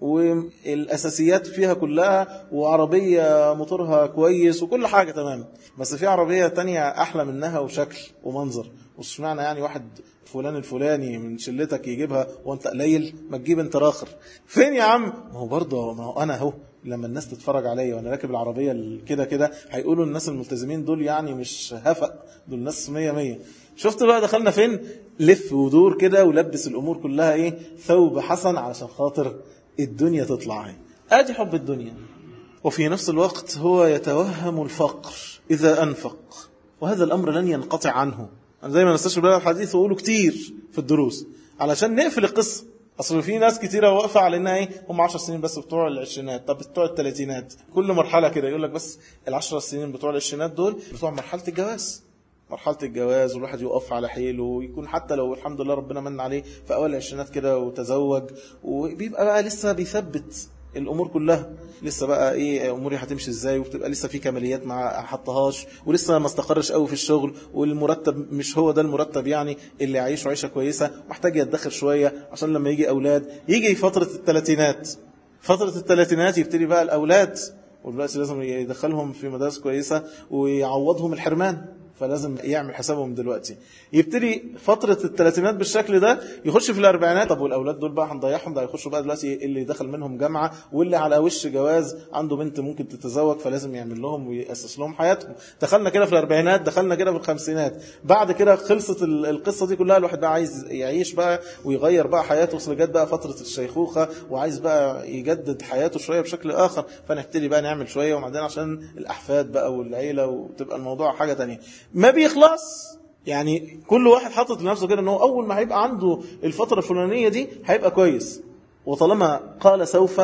والأساسيات فيها كلها، وعربية موتورها كويس وكل حاجة تمام، بس في عربية تانية أحلى منها وشكل ومنظر. وش معنى يعني واحد فلان الفلاني من شلتك يجيبها وانت قليل؟ ما تجيب انت راخر. فين يا عم؟ ما هو برضه ما هو أنا هو لما الناس تتفرج عليا وانا راكب العربية كده كده هيقولوا الناس الملتزمين دول يعني مش هفق، دول ناس مية مية. شفت بقى دخلنا فين؟ لف ودور كده ولبس الأمور كلها ايه ثوب حسن علشان خاطر الدنيا تطلع. ايه ادي حب الدنيا. وفي نفس الوقت هو يتوهم الفقر إذا أنفق، وهذا الأمر لن ينقطع عنه. أنا دايما استشعر بهذا الحديث وأقوله كتير في الدروس علشان نقفل القصة. أصل في ناس كتيرة واقفة على إنها إيه هم عشر سنين بس بتوع العشرينات، طب بتوع الثلاثينات، كل مرحلة كده يقول لك بس العشر سنين بتوع العشرينات دول بتوع مرحلة الجواز، مرحلة الجواز والواحد يقف على حيله، ويكون حتى لو الحمد لله ربنا من عليه في أول العشرينات كده وتزوج، وبيبقى بقى لسه بيثبت الأمور كلها، لسه بقى إيه أموري هتمشي إزاي، وبتبقى لسه في كماليات ما حطهاش، ولسه ما استقرش قوي في الشغل، والمرتب مش هو ده المرتب يعني اللي يعيشه عيشة كويسة، محتاج يتدخر شوية عشان لما يجي أولاد. يجي فترة الثلاثينات، فترة الثلاثينات يبتدي بقى الأولاد، والبقى لازم يدخلهم في مدارس كويسة ويعوضهم الحرمان، فلازم يعمل حسابهم دلوقتي. يبتدي فترة الثلاثينات بالشكل ده، يخش في الأربعينات، طب والأولاد دول بقى هنضيعهم، ده هيخشوا بقى دلوقتي اللي دخل منهم جامعة، واللي على وش جواز عنده بنت ممكن تتزوج، فلازم يعمل لهم ويأسس لهم حياتهم. دخلنا كده في الأربعينات، دخلنا كده في الخمسينات، بعد كده خلصت القصة دي كلها، الواحد بقى عايز يعيش بقى ويغير بقى حياته، وصل جت بقى فترة الشيخوخة وعايز بقى يجدد حياته شوية بشكل آخر، فنبتدي بقى نعمل شوية وبعدين عشان الأحفاد بقى والعيلة، وتبقى الموضوع حاجة تانية ما بيخلص. يعني كل واحد حاطط لنفسه كده انه اول ما هيبقى عنده الفترة الفلانية دي هيبقى كويس، وطالما قال سوف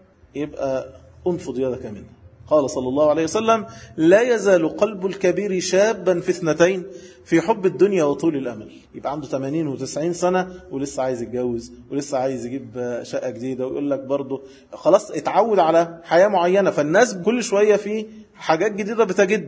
يبقى انفض يدك منه. قال صلى الله عليه وسلم لا يزال قلب الكبير شابا في اثنتين، في حب الدنيا وطول الأمل. يبقى عنده ثمانين وتسعين سنة ولسه عايز يتجوز ولسه عايز يجيب شقة جديدة، ويقول لك برضه خلاص اتعود على حياة معينة، فالناس كل شوية في حاجات جديدة بتجد،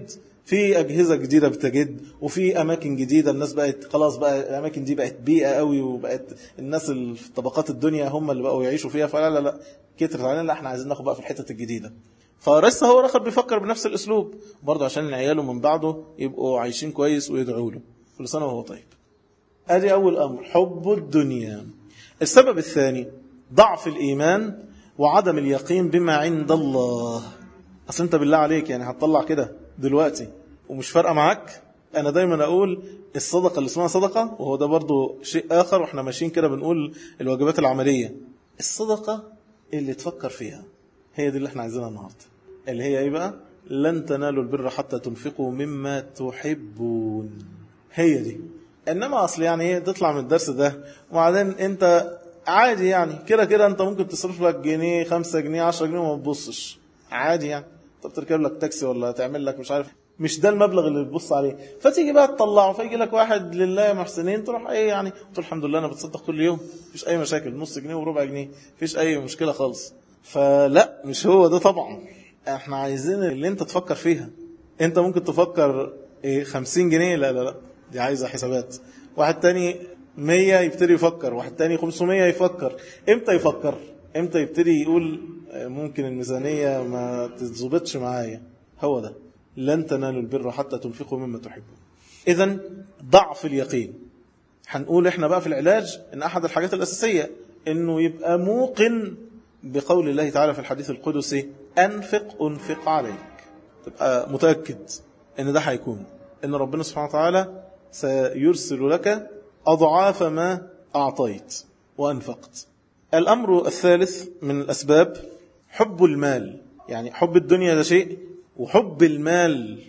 في أجهزة جديدة بتجد، وفي أماكن جديدة. الناس بقت خلاص بقى الأماكن دي بقت بيئة قوي، وبقت الناس اللي في طبقات الدنيا هم اللي بقوا يعيشوا فيها. فلا لا لا كترت علينا، لا احنا عايزين ناخد بقى في الحتة الجديدة. فلسه هو رخر بيفكر بنفس الأسلوب برضه عشان عياله من بعده يبقوا عايشين كويس ويدعوا له كل سنة وهو طيب. ادي أول أمر، حب الدنيا. السبب الثاني ضعف الإيمان وعدم اليقين بما عند الله. أصل أنت بالله عليك يعني هتطلع كده دلوقتي ومش فارقة معاك؟ أنا دايما أقول الصدقة اللي اسمها صدقة، وهو ده برضو شيء آخر، وإحنا ماشيين كده بنقول الواجبات العملية. الصدقة اللي تفكر فيها هي دي اللي احنا عايزينها النهاردة، اللي هي ايه بقى؟ لن تنالوا البر حتى تنفقوا مما تحبون. هي دي. إنما أصل يعني ايه تطلع من الدرس ده وبعدين أنت عادي يعني كده كده أنت ممكن تصرف لك جنيه خمسة جنيه عشرة جنيه وما تبصش عادي يعني. طب تركب لك تاكسي ولا تعمل لك مش عارف، مش ده المبلغ اللي تبص عليه. فتيجي بقى تطلعه، فيجي لك واحد لله محسنين تروح ايه يعني تقول الحمد لله انا بتصدق كل يوم، مفيش اي مشاكل، نص جنيه وربع جنيه مفيش اي مشكله خالص. فلا مش هو ده طبعا. احنا عايزين اللي انت تفكر فيها. انت ممكن تفكر ايه خمسين جنيه، لا لا لا دي عايزه حسابات. واحد تاني مية يبتدي يفكر، واحد تاني خمسمية يفكر. امتى يفكر؟ امتى يبتدي يقول ممكن الميزانيه ما تتظبطش معايا؟ هو ده لن تنالوا البر حتى تنفقوا مما تحبون. إذن ضعف اليقين. هنقول إحنا بقى في العلاج إن أحد الحاجات الأساسية إنه يبقى موقن بقول الله تعالى في الحديث القدسي أنفق أنفق عليك. تبقى متأكد إن ده هيكون، إن ربنا سبحانه وتعالى سيرسل لك أضعاف ما أعطيت وأنفقت. الأمر الثالث من الأسباب حب المال. يعني حب الدنيا ده شيء، وحب المال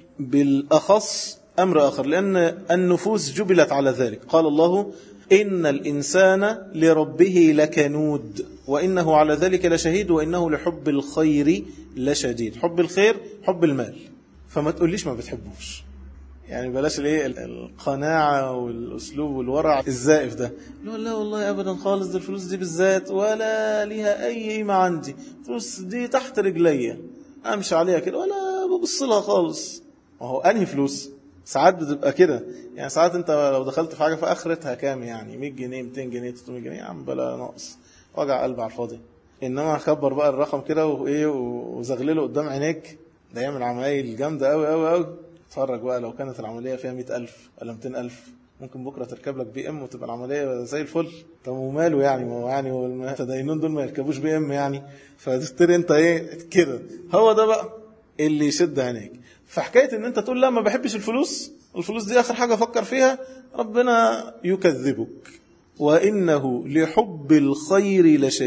بالأخص أمر آخر، لأن النفوس جبلت على ذلك. قال الله إن الإنسان لربه لكنود وإنه على ذلك لشهيد وإنه لحب الخير لشديد. حب الخير حب المال. فما تقوليش ما بتحبوش، يعني بلاش الايه القناعة والأسلوب والورع الزائف ده. لا لا والله أبدا خالص، دي الفلوس دي بالذات ولا ليها أي قيمة عندي، الفلوس دي تحت رجليا أمشي عليها كده ولا ببص لها خالص. وهو أنهي فلوس؟ ساعات بتبقى كده، يعني ساعات أنت لو دخلت في حاجة في آخرتها كام يعني مية جنيه ميتين جنيه تلتمية جنيه، يا عم بلا ناقص وجع قلب على الفاضي. إنما أخبر بقى الرقم كده وإيه وزغلله قدام عينيك، ده يعمل عمايل جامدة أوي أوي أوي. اتفرج بقى لو كانت العملية فيها مئة ألف ولا مئتين ألف، ممكن بكرة تركب لك بي ام وتبقى العملية زي الفل. طب وماله يعني؟ ما هو يعني المتدينون دول ما يركبوش بي ام يعني، فتشتري انت ايه كده. هو ده بقى اللي يشد عينيك. فحكاية ان انت تقول لا ما بحبش الفلوس، الفلوس دي اخر حاجة افكر فيها، ربنا يكذبك. وإنه لحب الخير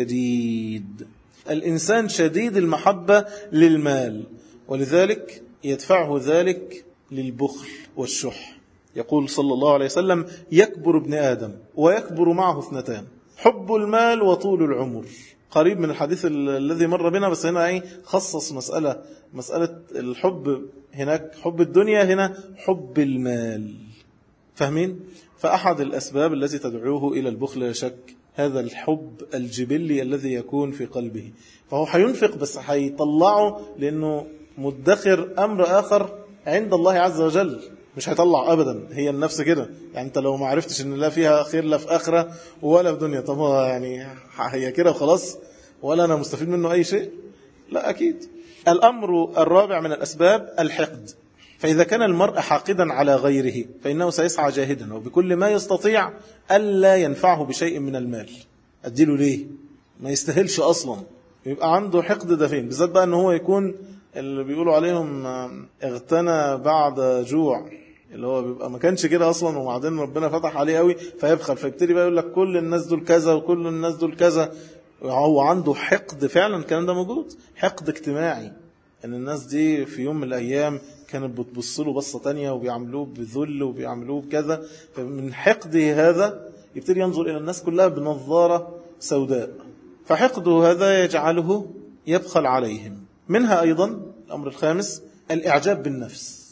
لشديد. الإنسان شديد المحبة للمال، ولذلك يدفعه ذلك للبخل والشح. يقول صلى الله عليه وسلم يكبر ابن آدم ويكبر معه اثنتان، حب المال وطول العمر. قريب من الحديث الذي مر بنا، بس هنا ايه خصص مسألة مسألة الحب، هناك حب الدنيا، هنا حب المال. فاهمين؟ فأحد الأسباب التي تدعوه إلى البخل لا شك هذا الحب الجبلي الذي يكون في قلبه. فهو هينفق بس هيطلعه لأنه مدخر أمر آخر عند الله عز وجل، مش هيطلع أبدا. هي النفس كده، يعني أنت لو ما عرفتش أن لا فيها خير لا في آخرة ولا في دنيا، طب يعني هي كده وخلاص ولا أنا مستفيد منه أي شيء؟ لا أكيد. الأمر الرابع من الأسباب الحقد. فإذا كان المرء حاقدا على غيره فإنه سيسعى جاهدا وبكل ما يستطيع ألا ينفعه بشيء من المال. أديله ليه؟ ما يستاهلش أصلا. يبقى عنده حقد ده فين؟ بالذات بقى أنه هو يكون اللي بيقولوا عليهم اغتنى بعد جوع، اللي هو بيبقى ما كانش كده أصلا وبعدين ربنا فتح عليه قوي فيبخل، فيبتدي بقى يقول لك كل الناس دول كذا وكل الناس دول كذا. هو عنده حقد فعلا، الكلام ده موجود، حقد اجتماعي، ان الناس دي في يوم من الأيام كانت بتبص له بصة تانية وبيعملوه بذل وبيعملوه بكذا. فمن حقده هذا يبتدي ينظر إلى الناس كلها بنظارة سوداء، فحقده هذا يجعله يبخل عليهم. منها أيضا الأمر الخامس الإعجاب بالنفس.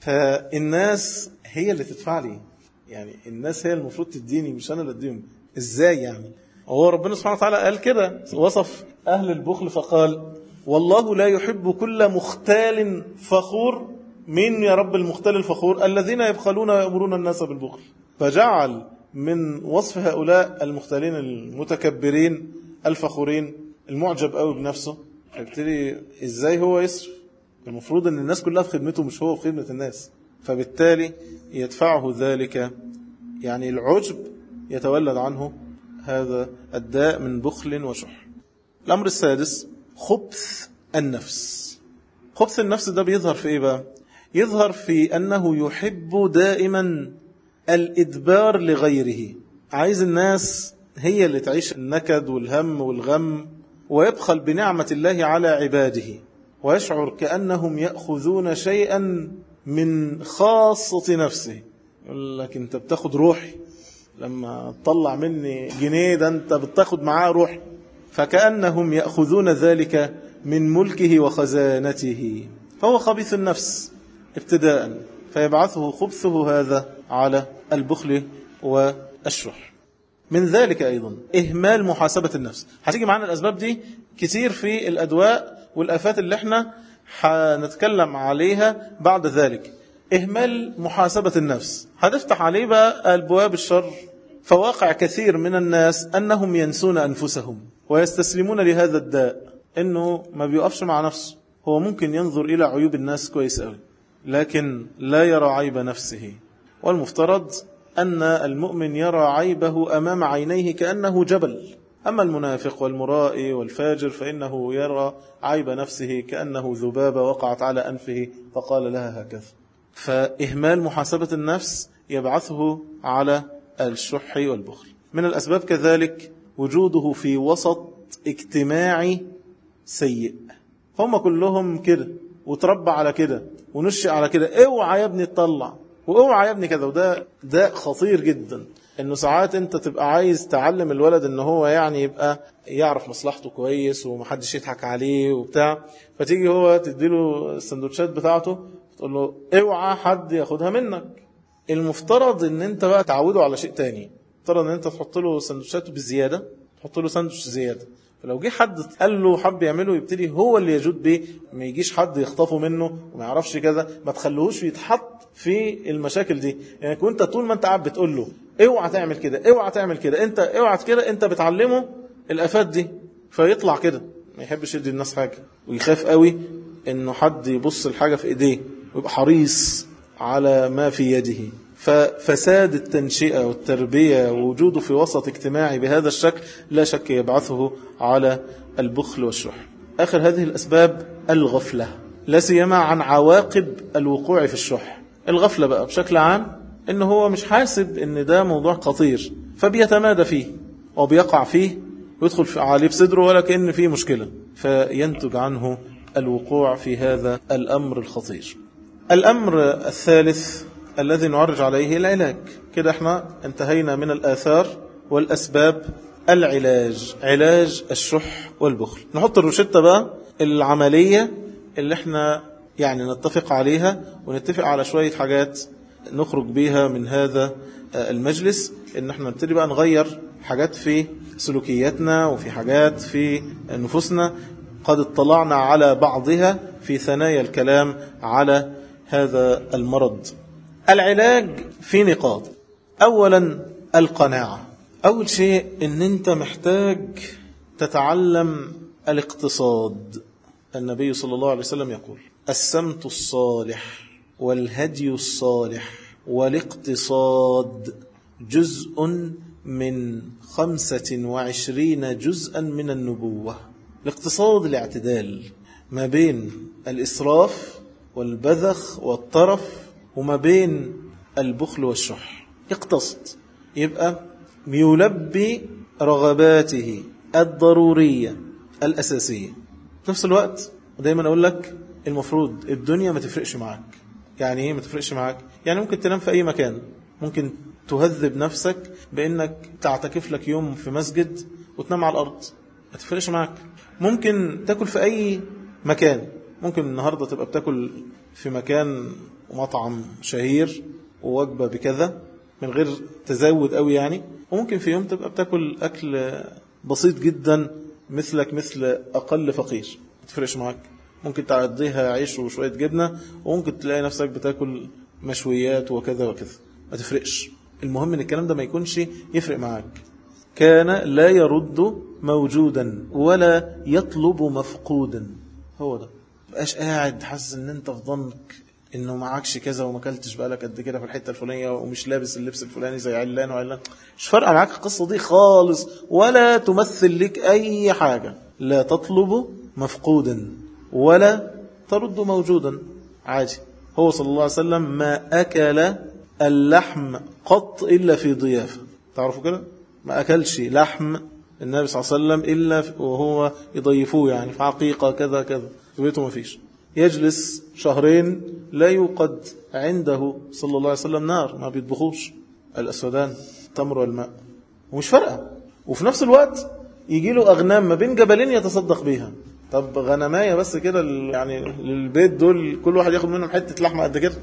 فالناس هي اللي تدفع لي، يعني الناس هي المفروض تديني مش أنا اللي أديهم. إزاي يعني؟ هو ربنا سبحانه وتعالى قال كده، وصف أهل البخل فقال والله لا يحب كل مختال فخور مين يا رب المختال الفخور؟ الذين يبخلون ويأمرون الناس بالبخل. فجعل من وصف هؤلاء المختالين المتكبرين الفخورين المعجب قوي بنفسه، فبالتالي ازاي هو يصرف؟ المفروض ان الناس كلها في خدمته مش هو في خدمة الناس، فبالتالي يدفعه ذلك، يعني العجب يتولد عنه هذا الداء من بخل وشح. الأمر السادس خبث النفس. خبث النفس ده بيظهر في إيه بقى؟ يظهر في أنه يحب دائما الإدبار لغيره، عايز الناس هي اللي تعيش النكد والهم والغم، ويبخل بنعمة الله على عباده، ويشعر كأنهم يأخذون شيئا من خاصة نفسه. يقول لك أنت بتاخد روحي، لما تطلع مني جنيه ده أنت بتاخد معاه روحي، فكأنهم يأخذون ذلك من ملكه وخزانته. فهو خبيث النفس ابتداء، فيبعثه خبثه هذا على البخل والشح. من ذلك أيضا إهمال محاسبة النفس. هتيجي معنا الأسباب دي كتير في الأدواء والآفات اللي احنا هنتكلم عليها بعد ذلك. إهمال محاسبة النفس هتفتح عليه بقى أبواب الشر. فواقع كثير من الناس أنهم ينسون أنفسهم ويستسلمون لهذا الداء، إنه ما بيقفش مع نفسه. هو ممكن ينظر إلى عيوب الناس كويس قوي، لكن لا يرى عيب نفسه. والمفترض أن المؤمن يرى عيبه أمام عينيه كأنه جبل. أما المنافق والمرائي والفاجر فإنه يرى عيب نفسه كأنه ذبابة وقعت على أنفه فقال لها هكذا. فإهمال محاسبة النفس يبعثه على الشح والبخل. من الأسباب كذلك وجوده في وسط اجتماعي سيء. هم كلهم كده وتربى على كده ونشئ على كده، اوعى يا ابني تطلع واوعى يا ابني كذا. وده ده خطير جدا، انه ساعات انت تبقى عايز تعلم الولد ان هو يعني يبقى يعرف مصلحته كويس ومحدش يضحك عليه وبتاع، فتيجي هو تديله السندوتشات بتاعته تقول له اوعى حد ياخدها منك. المفترض ان انت بقى تعوده على شيء تاني. المفترض ان انت تحط له سندوتشات بزياده، تحط له سندوتش زياده، فلو جه حد قال له حب يعمله يبتدي هو اللي يجود بيه، ما يجيش حد يخطفه منه وما يعرفش كذا. ما تخلوهوش يتحط في المشاكل دي. يعني كنت طول ما انت قاعد بتقول له اوعى تعمل كده اوعى تعمل كده، انت اوعى كده، انت بتعلمه الافات دي، فيطلع كده ما يحبش يدي الناس حاجه، ويخاف قوي انه حد يبص الحاجه في ايديه، ويبقى حريص على ما في يده. ففساد التنشئة والتربية ووجوده في وسط اجتماعي بهذا الشكل لا شك يبعثه على البخل والشح. آخر هذه الأسباب الغفلة، لا سيما عن عواقب الوقوع في الشح. الغفلة بقى بشكل عام إنه هو مش حاسب إن ده موضوع خطير، فبيتمادى فيه وبيقع فيه ويدخل عليه بصدره ولا كأن فيه مشكلة، فينتج عنه الوقوع في هذا الأمر الخطير. الأمر الثالث الذي نعرج عليه العلاج. كده احنا انتهينا من الآثار والأسباب. العلاج، علاج الشح والبخل. نحط الروشتة بقى العملية اللي احنا يعني نتفق عليها، ونتفق على شوية حاجات نخرج بيها من هذا المجلس، ان احنا نبتدي بقى نغير حاجات في سلوكياتنا وفي حاجات في نفوسنا قد اطلعنا على بعضها في ثنايا الكلام على هذا المرض. العلاج في نقاط. أولا القناعة. أول شيء أن أنت محتاج تتعلم الاقتصاد. النبي صلى الله عليه وسلم يقول السمت الصالح والهدي الصالح والاقتصاد جزء من خمسة وعشرين جزءا من النبوة. الاقتصاد الاعتدال ما بين الإسراف والبذخ والطرف وما بين البخل والشح. اقتصد، يبقى يلبي رغباته الضرورية الأساسية. في نفس الوقت دايما أقول لك المفروض الدنيا ما تفرقش معاك. يعني ايه ما تفرقش معاك؟ يعني ممكن تنام في أي مكان، ممكن تهذب نفسك بأنك تعتكف لك يوم في مسجد وتنام على الأرض، ما تفرقش معاك. ممكن تاكل في أي مكان، ممكن النهاردة تبقى بتاكل في مكان ومطعم شهير ووجبة بكذا من غير تزود قوي يعني، وممكن في يوم تبقى بتاكل أكل بسيط جدا مثلك مثل أقل فقير، ما تفرقش معاك. ممكن تعديها عيش وشوية جبنة، وممكن تلاقي نفسك بتاكل مشويات وكذا وكذا، ما تفرقش. المهم ان الكلام ده ما يكونش يفرق معاك. كان لا يرد موجودا ولا يطلب مفقودا. هو ده، مبقاش قاعد حاسس ان انت في ظنك انه معكش كذا وما اكلتش بقالك قد كده في الحته الفلانيه ومش لابس اللبس الفلاني زي علان وعلان. مش فارقه معاك القصه دي خالص، ولا تمثل لك اي حاجه. لا تطلب مفقودا ولا ترد موجودا، عادي. هو صلى الله عليه وسلم ما اكل اللحم قط الا في ضيافه. تعرفوا كده؟ ما اكلش لحم النبي صلى الله عليه وسلم الا وهو يضيفوه، يعني في عقيقه كذا كذا، في بيته ما فيش. يجلس شهرين لا يوقد عنده صلى الله عليه وسلم نار، ما بيطبخوش. الأسودان التمر والماء، ومش فارقة. وفي نفس الوقت يجي له أغنام ما بين جبلين يتصدق بيها. طب غنماية بس كده يعني للبيت دول كل واحد ياخد منهم حتة لحمة قد كده،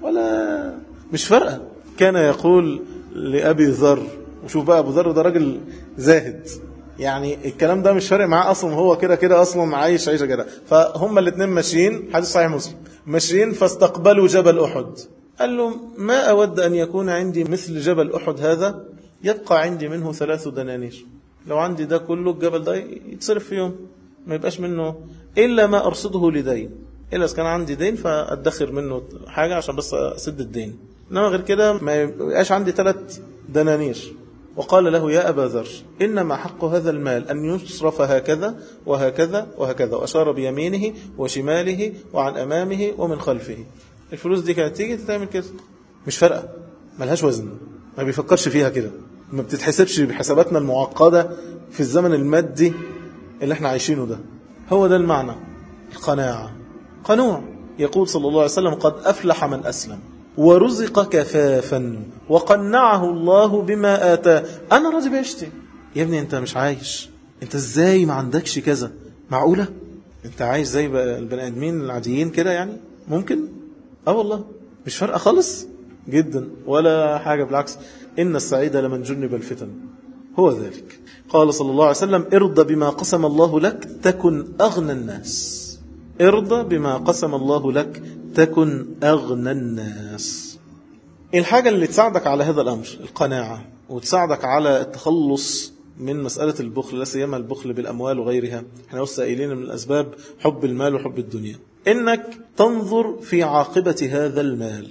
ولا مش فارقة. كان يقول لأبي ذر، وشوف بقى أبو ذر ده راجل زاهد، يعني الكلام ده مش فارق معاه اصلا، هو كده كده اصلا عايش عيشه كده. فهم الاثنين ماشيين، حديث صحيح مسلم، ماشيين فاستقبلوا جبل احد. قال له ما اود ان يكون عندي مثل جبل احد هذا، يبقى عندي منه ثلاث دنانير. لو عندي ده كله الجبل ده يتصرف في يوم، ما يبقاش منه الا ما ارصده لدين، الا اذا كان عندي دين فادخر منه حاجه عشان بس اسد الدين، انما غير كده ما يبقاش عندي ثلاث دنانير. وقال له يا أبا ذر إنما حق هذا المال أن يصرف هكذا وهكذا وهكذا، وأشار بيمينه وشماله وعن أمامه ومن خلفه. الفلوس دي كانت تيجي تتعمل كده، مش فارقة، ملهاش وزن، ما بيفكرش فيها كده، ما بتتحسبش بحساباتنا المعقدة في الزمن المادي اللي احنا عايشينه ده. هو ده المعنى، القناعة. قنوع. يقول صلى الله عليه وسلم قد أفلح من أسلم ورزق كفافا وقنعه الله بما آتاه. أنا راضي بيشتي. يا ابني أنت مش عايش، أنت إزاي ما عندكش كذا؟ معقولة؟ أنت عايش زي البني آدمين العاديين كده يعني؟ ممكن؟ أه والله مش فارقة خالص جدا ولا حاجة، بالعكس. إن السعيد لمن جنب الفتن، هو ذلك. قال صلى الله عليه وسلم ارضى بما قسم الله لك تكن أغنى الناس. ارضى بما قسم الله لك تكن أغنى الناس. الحاجة اللي تساعدك على هذا الأمر القناعة، وتساعدك على التخلص من مسألة البخل، لا سيما البخل بالأموال وغيرها. احنا وسائلين من الأسباب حب المال وحب الدنيا. إنك تنظر في عاقبة هذا المال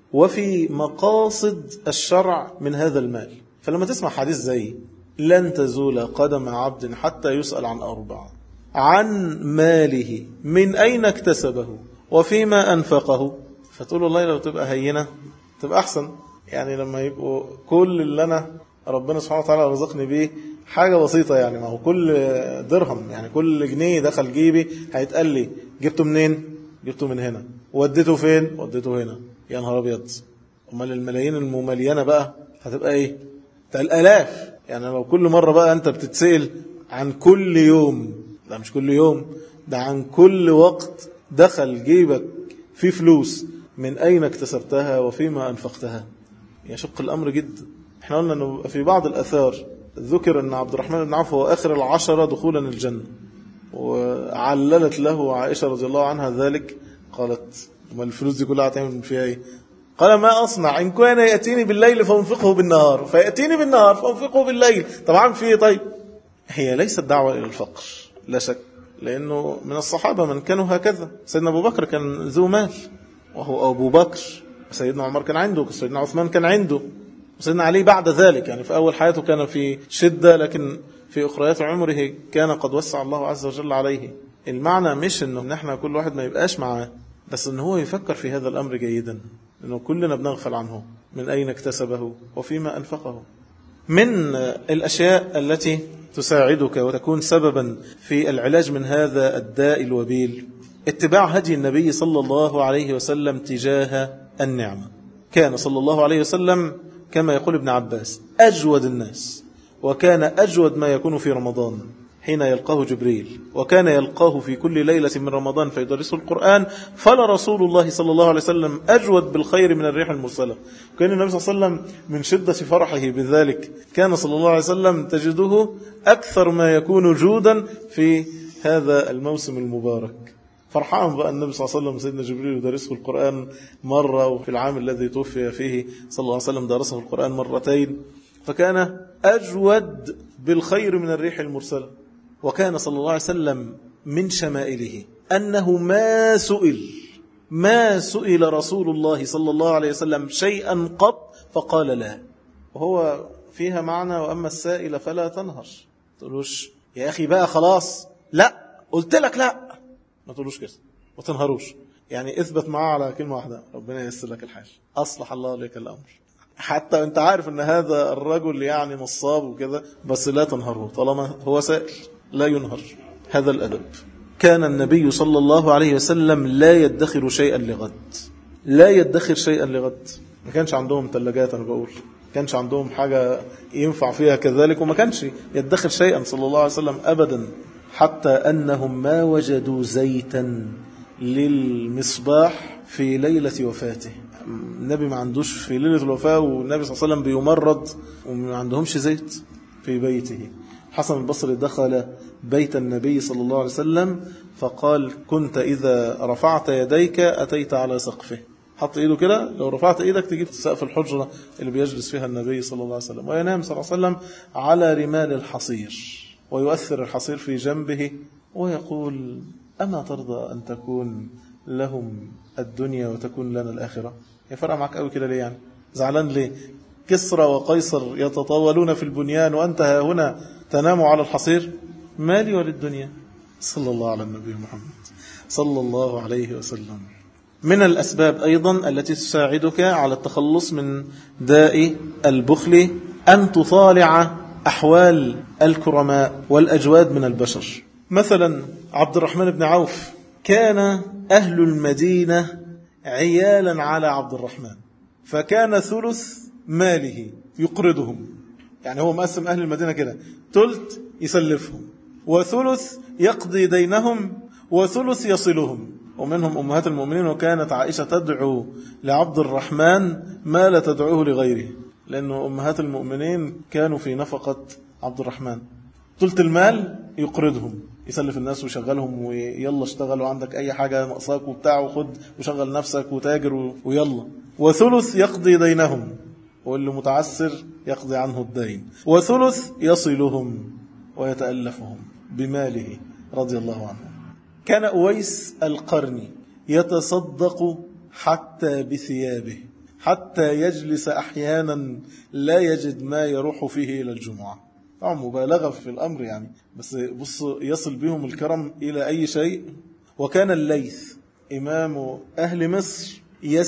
وفي مقاصد الشرع من هذا المال. فلما تسمع حديث زي لن تزول قدم عبد حتى يسأل عن أربع: عن ماله من أين اكتسبه وفيما أنفقه، فتقول والله لو تبقى هينة تبقى أحسن. يعني لما يبقوا كل اللي أنا ربنا سبحانه وتعالى رزقني بيه حاجة بسيطة، يعني ما هو كل درهم، يعني كل جنيه دخل جيبي هيتقال لي جبته منين؟ جبته من هنا. وديته فين؟ وديته هنا. يا نهار أبيض، أمال الملايين المملينة بقى هتبقى إيه؟ ده الآلاف. يعني لو كل مرة بقى أنت بتتسأل عن كل يوم، لا مش كل يوم، ده عن كل وقت دخل جيبك في فلوس، من أين اكتسبتها وفيما أنفقتها، يشق الأمر جدا. احنا قلنا أنه في بعض الأثار ذكر أن عبد الرحمن بن عوف هو آخر العشرة دخولا الجنة، وعللت له عائشة رضي الله عنها ذلك، قالت ما الفلوس دي كلها هتعمل فيها ايه؟ قال ما أصنع إن كان يأتيني بالليل فانفقه بالنهار، فيأتيني بالنهار فانفقه بالليل. طبعا في طيب هي ليست دعوة إلى الفقر لا شك، لأنه من الصحابة من كانوا هكذا. سيدنا أبو بكر كان ذو مال وهو أبو بكر، سيدنا عمر كان عنده، سيدنا عثمان كان عنده، وسيدنا علي بعد ذلك. يعني في أول حياته كان في شدة، لكن في أخريات عمره كان قد وسع الله عز وجل عليه. المعنى مش أنه نحن كل واحد ما يبقاش معاه، بس أنه هو يفكر في هذا الأمر جيدا، أنه كلنا بنغفل عنه، من أين اكتسبه وفيما أنفقه. من الأشياء التي تساعدك وتكون سببا في العلاج من هذا الداء الوبيل اتباع هدي النبي صلى الله عليه وسلم تجاه النعمة. كان صلى الله عليه وسلم كما يقول ابن عباس أجود الناس، وكان أجود ما يكون في رمضان حين يلقاه جبريل، وكان يلقاه في كل ليلة من رمضان فيدرسه القرآن. فلرسول الله صلى الله عليه وسلم أجود بالخير من الريح المرسلة. كان النبي صلى الله عليه وسلم من شدة فرحه بذلك كان صلى الله عليه وسلم تجده أكثر ما يكون جودا في هذا الموسم المبارك. فرحان بقى النبي صلى الله عليه وسلم سيدنا جبريل يدرسه القرآن مرة، وفي العام الذي توفي فيه صلى الله عليه وسلم درسه القرآن مرتين، فكان أجود بالخير من الريح المرسلة. وكان صلى الله عليه وسلم من شمائله أنه ما سئل ما سئل رسول الله صلى الله عليه وسلم شيئا قط فقال لا. وهو فيها معنى وأما السائل فلا تنهر، تقولوش يا أخي بقى خلاص لا قلت لك لا، ما تقولوش كده ما تنهروش، يعني اثبت معاه على كلمة واحدة ربنا ييسر لك الحال، أصلح الله لك الأمر، حتى أنت عارف أن هذا الرجل يعني نصاب وكذا، بس لا تنهره طالما هو سائل، لا ينهر. هذا الأدب. كان النبي صلى الله عليه وسلم لا يدخر شيئا لغد، لا يدخر شيئا لغد. ما كانش عندهم ثلاجات، أنا بقول ما كانش عندهم حاجة ينفع فيها كذلك، وما كانش يدخر شيئا صلى الله عليه وسلم أبدا، حتى أنهم ما وجدوا زيتا للمصباح في ليلة وفاته. النبي ما عندوش في ليلة الوفاة والنبي صلى الله عليه وسلم بيمرض وما عندهمش زيت في بيته. حسن البصري دخل بيت النبي صلى الله عليه وسلم فقال كنت إذا رفعت يديك أتيت على سقفه، حط إيده كده، لو رفعت إيدك تجيب سقف الحجرة اللي بيجلس فيها النبي صلى الله عليه وسلم. وينام صلى الله عليه وسلم على رمال الحصير، ويؤثر الحصير في جنبه ويقول أما ترضى أن تكون لهم الدنيا وتكون لنا الآخرة؟ يفرق معك قوي كده ليه؟ يعني زعلان ليه؟ كسرى وقيصر يتطاولون في البنيان وأنت هنا تنام على الحصير. مالي وللدنيا. صلى الله على النبي محمد صلى الله عليه وسلم. من الأسباب أيضا التي تساعدك على التخلص من داء البخل أن تطالع أحوال الكرماء والأجواد من البشر. مثلا عبد الرحمن بن عوف كان أهل المدينة عيالا على عبد الرحمن، فكان ثلث ماله يقرضهم، يعني هو مقسم أهل المدينة كده، ثلث يسلفهم وثلث يقضي دينهم وثلث يصلهم. ومنهم أمهات المؤمنين، وكانت عائشة تدعو لعبد الرحمن ما لا تدعوه لغيره، لأنه أمهات المؤمنين كانوا في نفقة عبد الرحمن. ثلث المال يقرضهم، يسلف الناس ويشغلهم ويلا اشتغلوا، عندك أي حاجة نقصاك وبتاع وخد وشغل نفسك وتاجر ويلا. وثلث يقضي دينهم، واللي متعسر يقضي عنه الدين. وثلث يصلهم ويتألفهم بماله رضي الله عنه. كان أويس القرني يتصدق حتى بثيابه، حتى يجلس أحيانا لا يجد ما يروح فيه إلى الجمعة. طبعا مبالغة في الأمر يعني، بس بص يصل بهم الكرم إلى أي شيء. وكان الليث إمام أهل مصر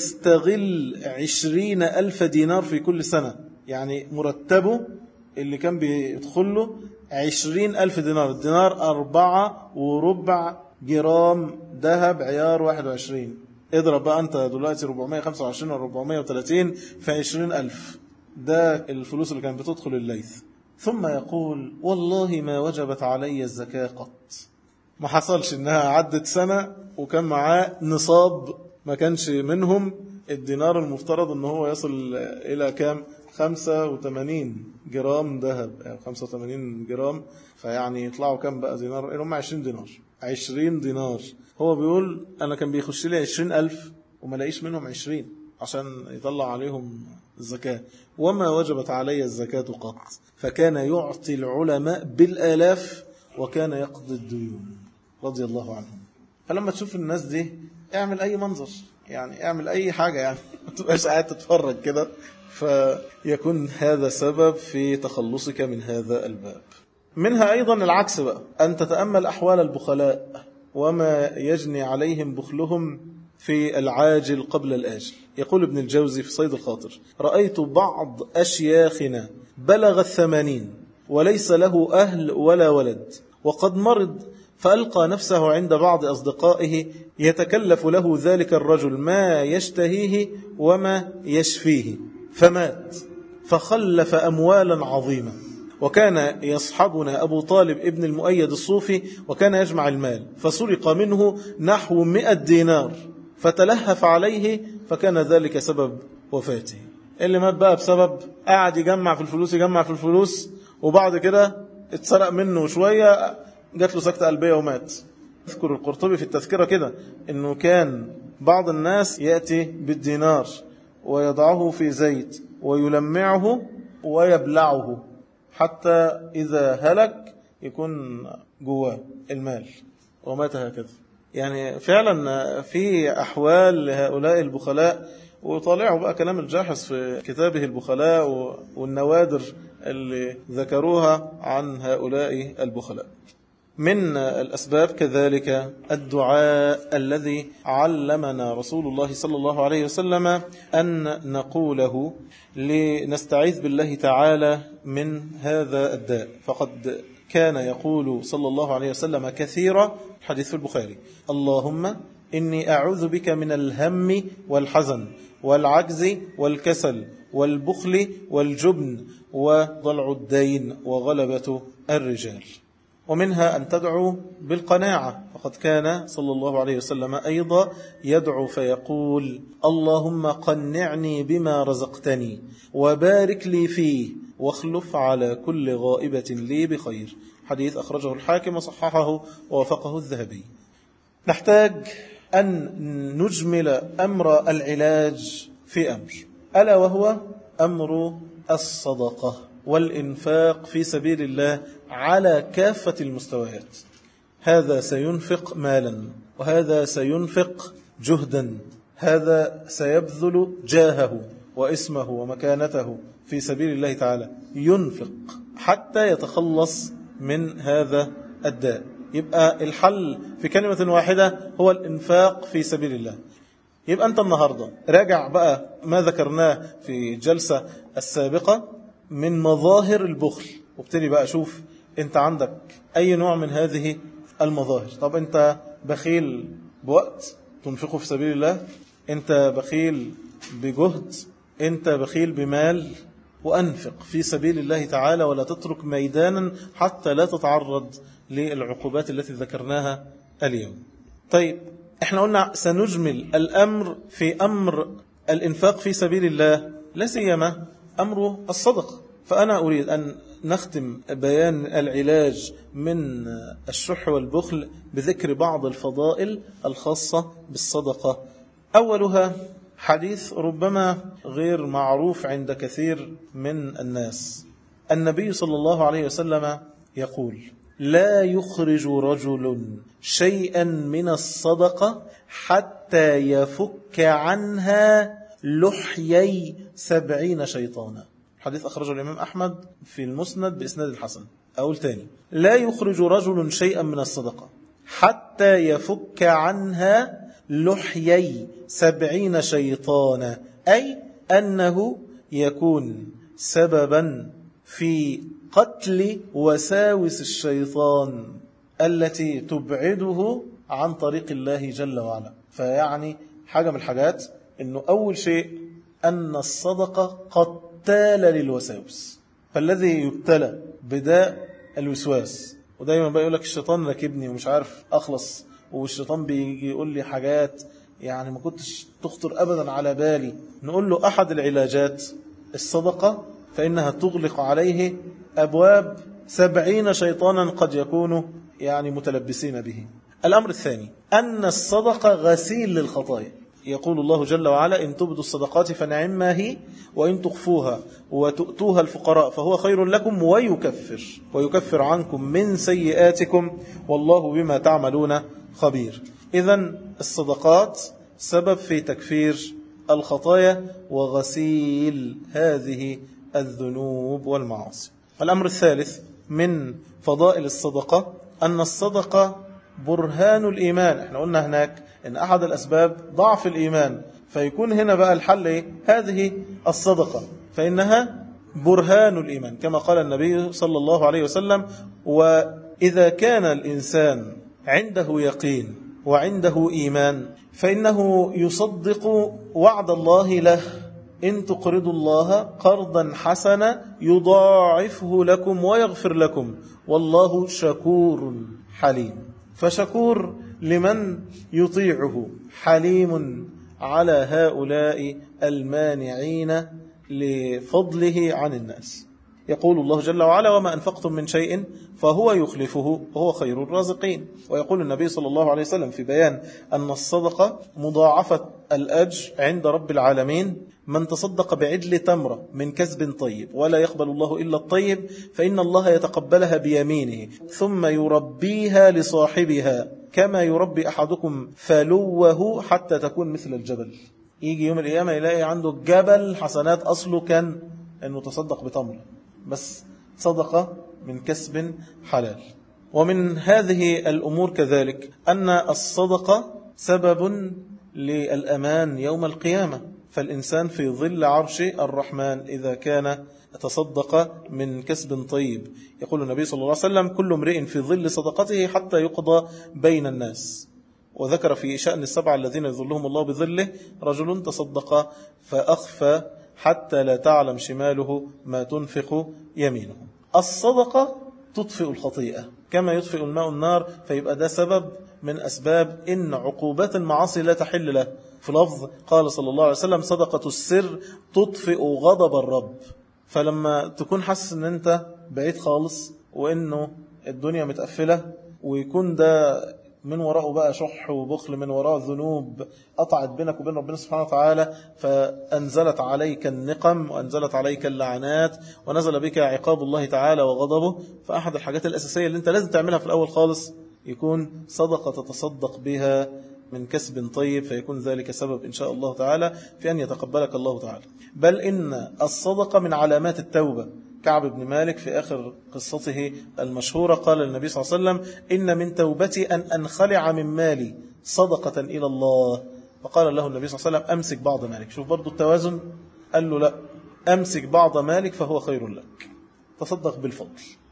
يستغل عشرين ألف دينار في كل سنة، يعني مرتبه اللي كان بيدخله عشرين ألف دينار. الدينار أربعة وربع جرام ذهب عيار واحد وعشرين، اضرب بقى أنت دلوقتي أربعمائة وخمسة وعشرين و أربعمائة وثلاثين في عشرين ألف، ده الفلوس اللي كانت بتدخل الليث. ثم يقول والله ما وجبت علي الزكاة قط. ما حصلش إنها عدت سنة وكان معاه نصاب ما كانش منهم الدينار المفترض أنه هو يصل إلى كام؟ خمسة وثمانين جرام ذهب، يعني خمسة وثمانين جرام، فيعني يطلعوا كام بقى دينار؟ هم عشرين دينار. عشرين دينار. هو بيقول أنا كان بيخش لي عشرين ألف وما لاقيش منهم عشرين عشان يطلع عليهم الزكاة، وما وجبت علي الزكاة قط. فكان يعطي العلماء بالآلاف وكان يقضي الديون رضي الله عنهم. فلما تشوف الناس دي اعمل أي منظر، يعني اعمل أي حاجة، يعني ما تبقاش قاعد تتفرج كده، فيكون هذا سبب في تخلصك من هذا الباب. منها أيضا العكس بقى، أن تتأمل أحوال البخلاء وما يجني عليهم بخلهم في العاجل قبل الآجل. يقول ابن الجوزي في صيد الخاطر رأيت بعض أشياخنا بلغ الثمانين وليس له أهل ولا ولد، وقد مرض فألقى نفسه عند بعض أصدقائه يتكلف له ذلك الرجل ما يشتهيه وما يشفيه، فمات فخلف أموالا عظيمة. وكان يصحبنا أبو طالب ابن المؤيد الصوفي وكان يجمع المال، فسرق منه نحو مئة دينار فتلهف عليه، فكان ذلك سبب وفاته. اللي مات بقى بسبب قاعد يجمع في الفلوس يجمع في الفلوس، وبعد كده اتسرق منه شوية، جات له سكتة قلبية ومات. اذكر القرطبي في التذكرة كده أنه كان بعض الناس يأتي بالدينار ويضعه في زيت ويلمعه ويبلعه حتى إذا هلك يكون جواه المال ومات هكذا. يعني فعلا في أحوال لهؤلاء البخلاء، وطالعوا بقى كلام الجاحظ في كتابه البخلاء والنوادر اللي ذكروها عن هؤلاء البخلاء. من الأسباب كذلك الدعاء الذي علمنا رسول الله صلى الله عليه وسلم أن نقوله لنستعيذ بالله تعالى من هذا الداء. فقد كان يقول صلى الله عليه وسلم كثيرا، حديث في البخاري: اللهم إني أعوذ بك من الهم والحزن والعجز والكسل والبخل والجبن وضلع الدين وغلبة الرجال. ومنها أن تدعو بالقناعة، فقد كان صلى الله عليه وسلم أيضا يدعو فيقول: اللهم قنعني بما رزقتني وبارك لي فيه واخلف على كل غائبة لي بخير. حديث أخرجه الحاكم وصححه ووافقه الذهبي. نحتاج أن نجمل أمر العلاج في أمر، ألا وهو أمر الصدقة والإنفاق في سبيل الله على كافة المستويات. هذا سينفق مالا، وهذا سينفق جهدا، هذا سيبذل جاهه واسمه ومكانته في سبيل الله تعالى، ينفق حتى يتخلص من هذا الداء. يبقى الحل في كلمة واحدة هو الإنفاق في سبيل الله. يبقى أنت النهاردة راجع بقى ما ذكرناه في الجلسة السابقة من مظاهر البخل، وابتدي بقى شوف أنت عندك أي نوع من هذه المظاهر. طب أنت بخيل بوقت تنفقه في سبيل الله، أنت بخيل بجهد، أنت بخيل بمال، وأنفق في سبيل الله تعالى ولا تترك ميدانا حتى لا تتعرض للعقوبات التي ذكرناها اليوم. طيب احنا قلنا سنجمل الأمر في أمر الإنفاق في سبيل الله، لا سيما أمر الصدقة. فأنا أريد أن نختم بيان العلاج من الشح والبخل بذكر بعض الفضائل الخاصة بالصدقة. أولها حديث ربما غير معروف عند كثير من الناس. النبي صلى الله عليه وسلم يقول: لا يخرج رجل شيئا من الصدقة حتى يفك عنها لحيي سبعين شيطانا. حديث أخرجه الإمام أحمد في المسند بإسناد الحسن. أقول تاني: لا يخرج رجل شيئا من الصدقة حتى يفك عنها لحيي سبعين شيطانا، أي أنه يكون سببا في قتل وساوس الشيطان التي تبعده عن طريق الله جل وعلا. فيعني حاجة من الحاجات أنه أول شيء أن الصدقة قتالة للوساوس. فالذي يبتلى بداء الوسواس، ودايما بقى يقول لك الشيطان راكبني ومش عارف أخلص، والشيطان بيجي يقول لي حاجات يعني ما كنتش تخطر أبدا على بالي، نقول له أحد العلاجات الصدقة، فإنها تغلق عليه أبواب سبعين شيطانا قد يكونوا يعني متلبسين به. الأمر الثاني أن الصدقة غسيل للخطايا. يقول الله جل وعلا: إن تبدوا الصدقات فنعما هي وإن تخفوها وتؤتوها الفقراء فهو خير لكم ويكفر ويكفر عنكم من سيئاتكم والله بما تعملون خبير. إذن الصدقات سبب في تكفير الخطايا وغسيل هذه الذنوب والمعاصي. الأمر الثالث من فضائل الصدقة أن الصدقة برهان الإيمان. احنا قلنا هناك إن أحد الأسباب ضعف الإيمان، فيكون هنا بقى الحل إيه؟ هذه الصدقة، فإنها برهان الإيمان كما قال النبي صلى الله عليه وسلم: وإذا كان الإنسان عنده يقين وعنده إيمان فإنه يصدق وعد الله له: إن تقرضوا الله قرضا حسنا يضاعفه لكم ويغفر لكم والله شكور حليم. فشكور لمن يطيعه، حليم على هؤلاء المانعين لفضله عن الناس. يقول الله جل وعلا وما أنفقتم من شيء فهو يخلفه وهو خير الرازقين. ويقول النبي صلى الله عليه وسلم في بيان أن الصدقة مضاعفة الأجر عند رب العالمين: من تصدق بعدل تمرة من كسب طيب ولا يقبل الله إلا الطيب فإن الله يتقبلها بيمينه ثم يربيها لصاحبها كما يربي أحدكم فلوه حتى تكون مثل الجبل. يجي يوم القيامة يلاقي عنده جبل حسنات أصله كان أنه تصدق بتمرة، بس صدقة من كسب حلال. ومن هذه الأمور كذلك أن الصدقة سبب للأمان يوم القيامة، فالإنسان في ظل عرش الرحمن إذا كان تصدق من كسب طيب. يقول النبي صلى الله عليه وسلم: كل امرئ في ظل صدقته حتى يقضى بين الناس. وذكر في شأن السبعة الذين يظلهم الله بظله: رجل تصدق فأخفى حتى لا تعلم شماله ما تنفق يمينه. الصدقة تطفئ الخطيئة كما يطفئ الماء النار، فيبقى ده سبب من أسباب إن عقوبات المعاصي لا تحل له. في لفظ قال صلى الله عليه وسلم: صدقة السر تطفئ غضب الرب. فلما تكون حاسس ان انت بعيد خالص وانه الدنيا متقفلة، ويكون ده من وراءه بقى شح وبخل، من وراء ذنوب قطعت بينك وبين ربنا سبحانه وتعالى، فأنزلت عليك النقم وأنزلت عليك اللعنات ونزل بك عقاب الله تعالى وغضبه، فأحد الحاجات الأساسية اللي انت لازم تعملها في الأول خالص يكون صدقة تتصدق بها من كسب طيب، فيكون ذلك سبب إن شاء الله تعالى في أن يتقبلك الله تعالى. بل إن الصدقة من علامات التوبة. كعب بن مالك في آخر قصته المشهورة قال للنبي صلى الله عليه وسلم: إن من توبتي أن أنخلع من مالي صدقة إلى الله. فقال له النبي صلى الله عليه وسلم: أمسك بعض مالك. شوف برضو التوازن، قال له: لا، أمسك بعض مالك فهو خير لك، تصدق بالفضل.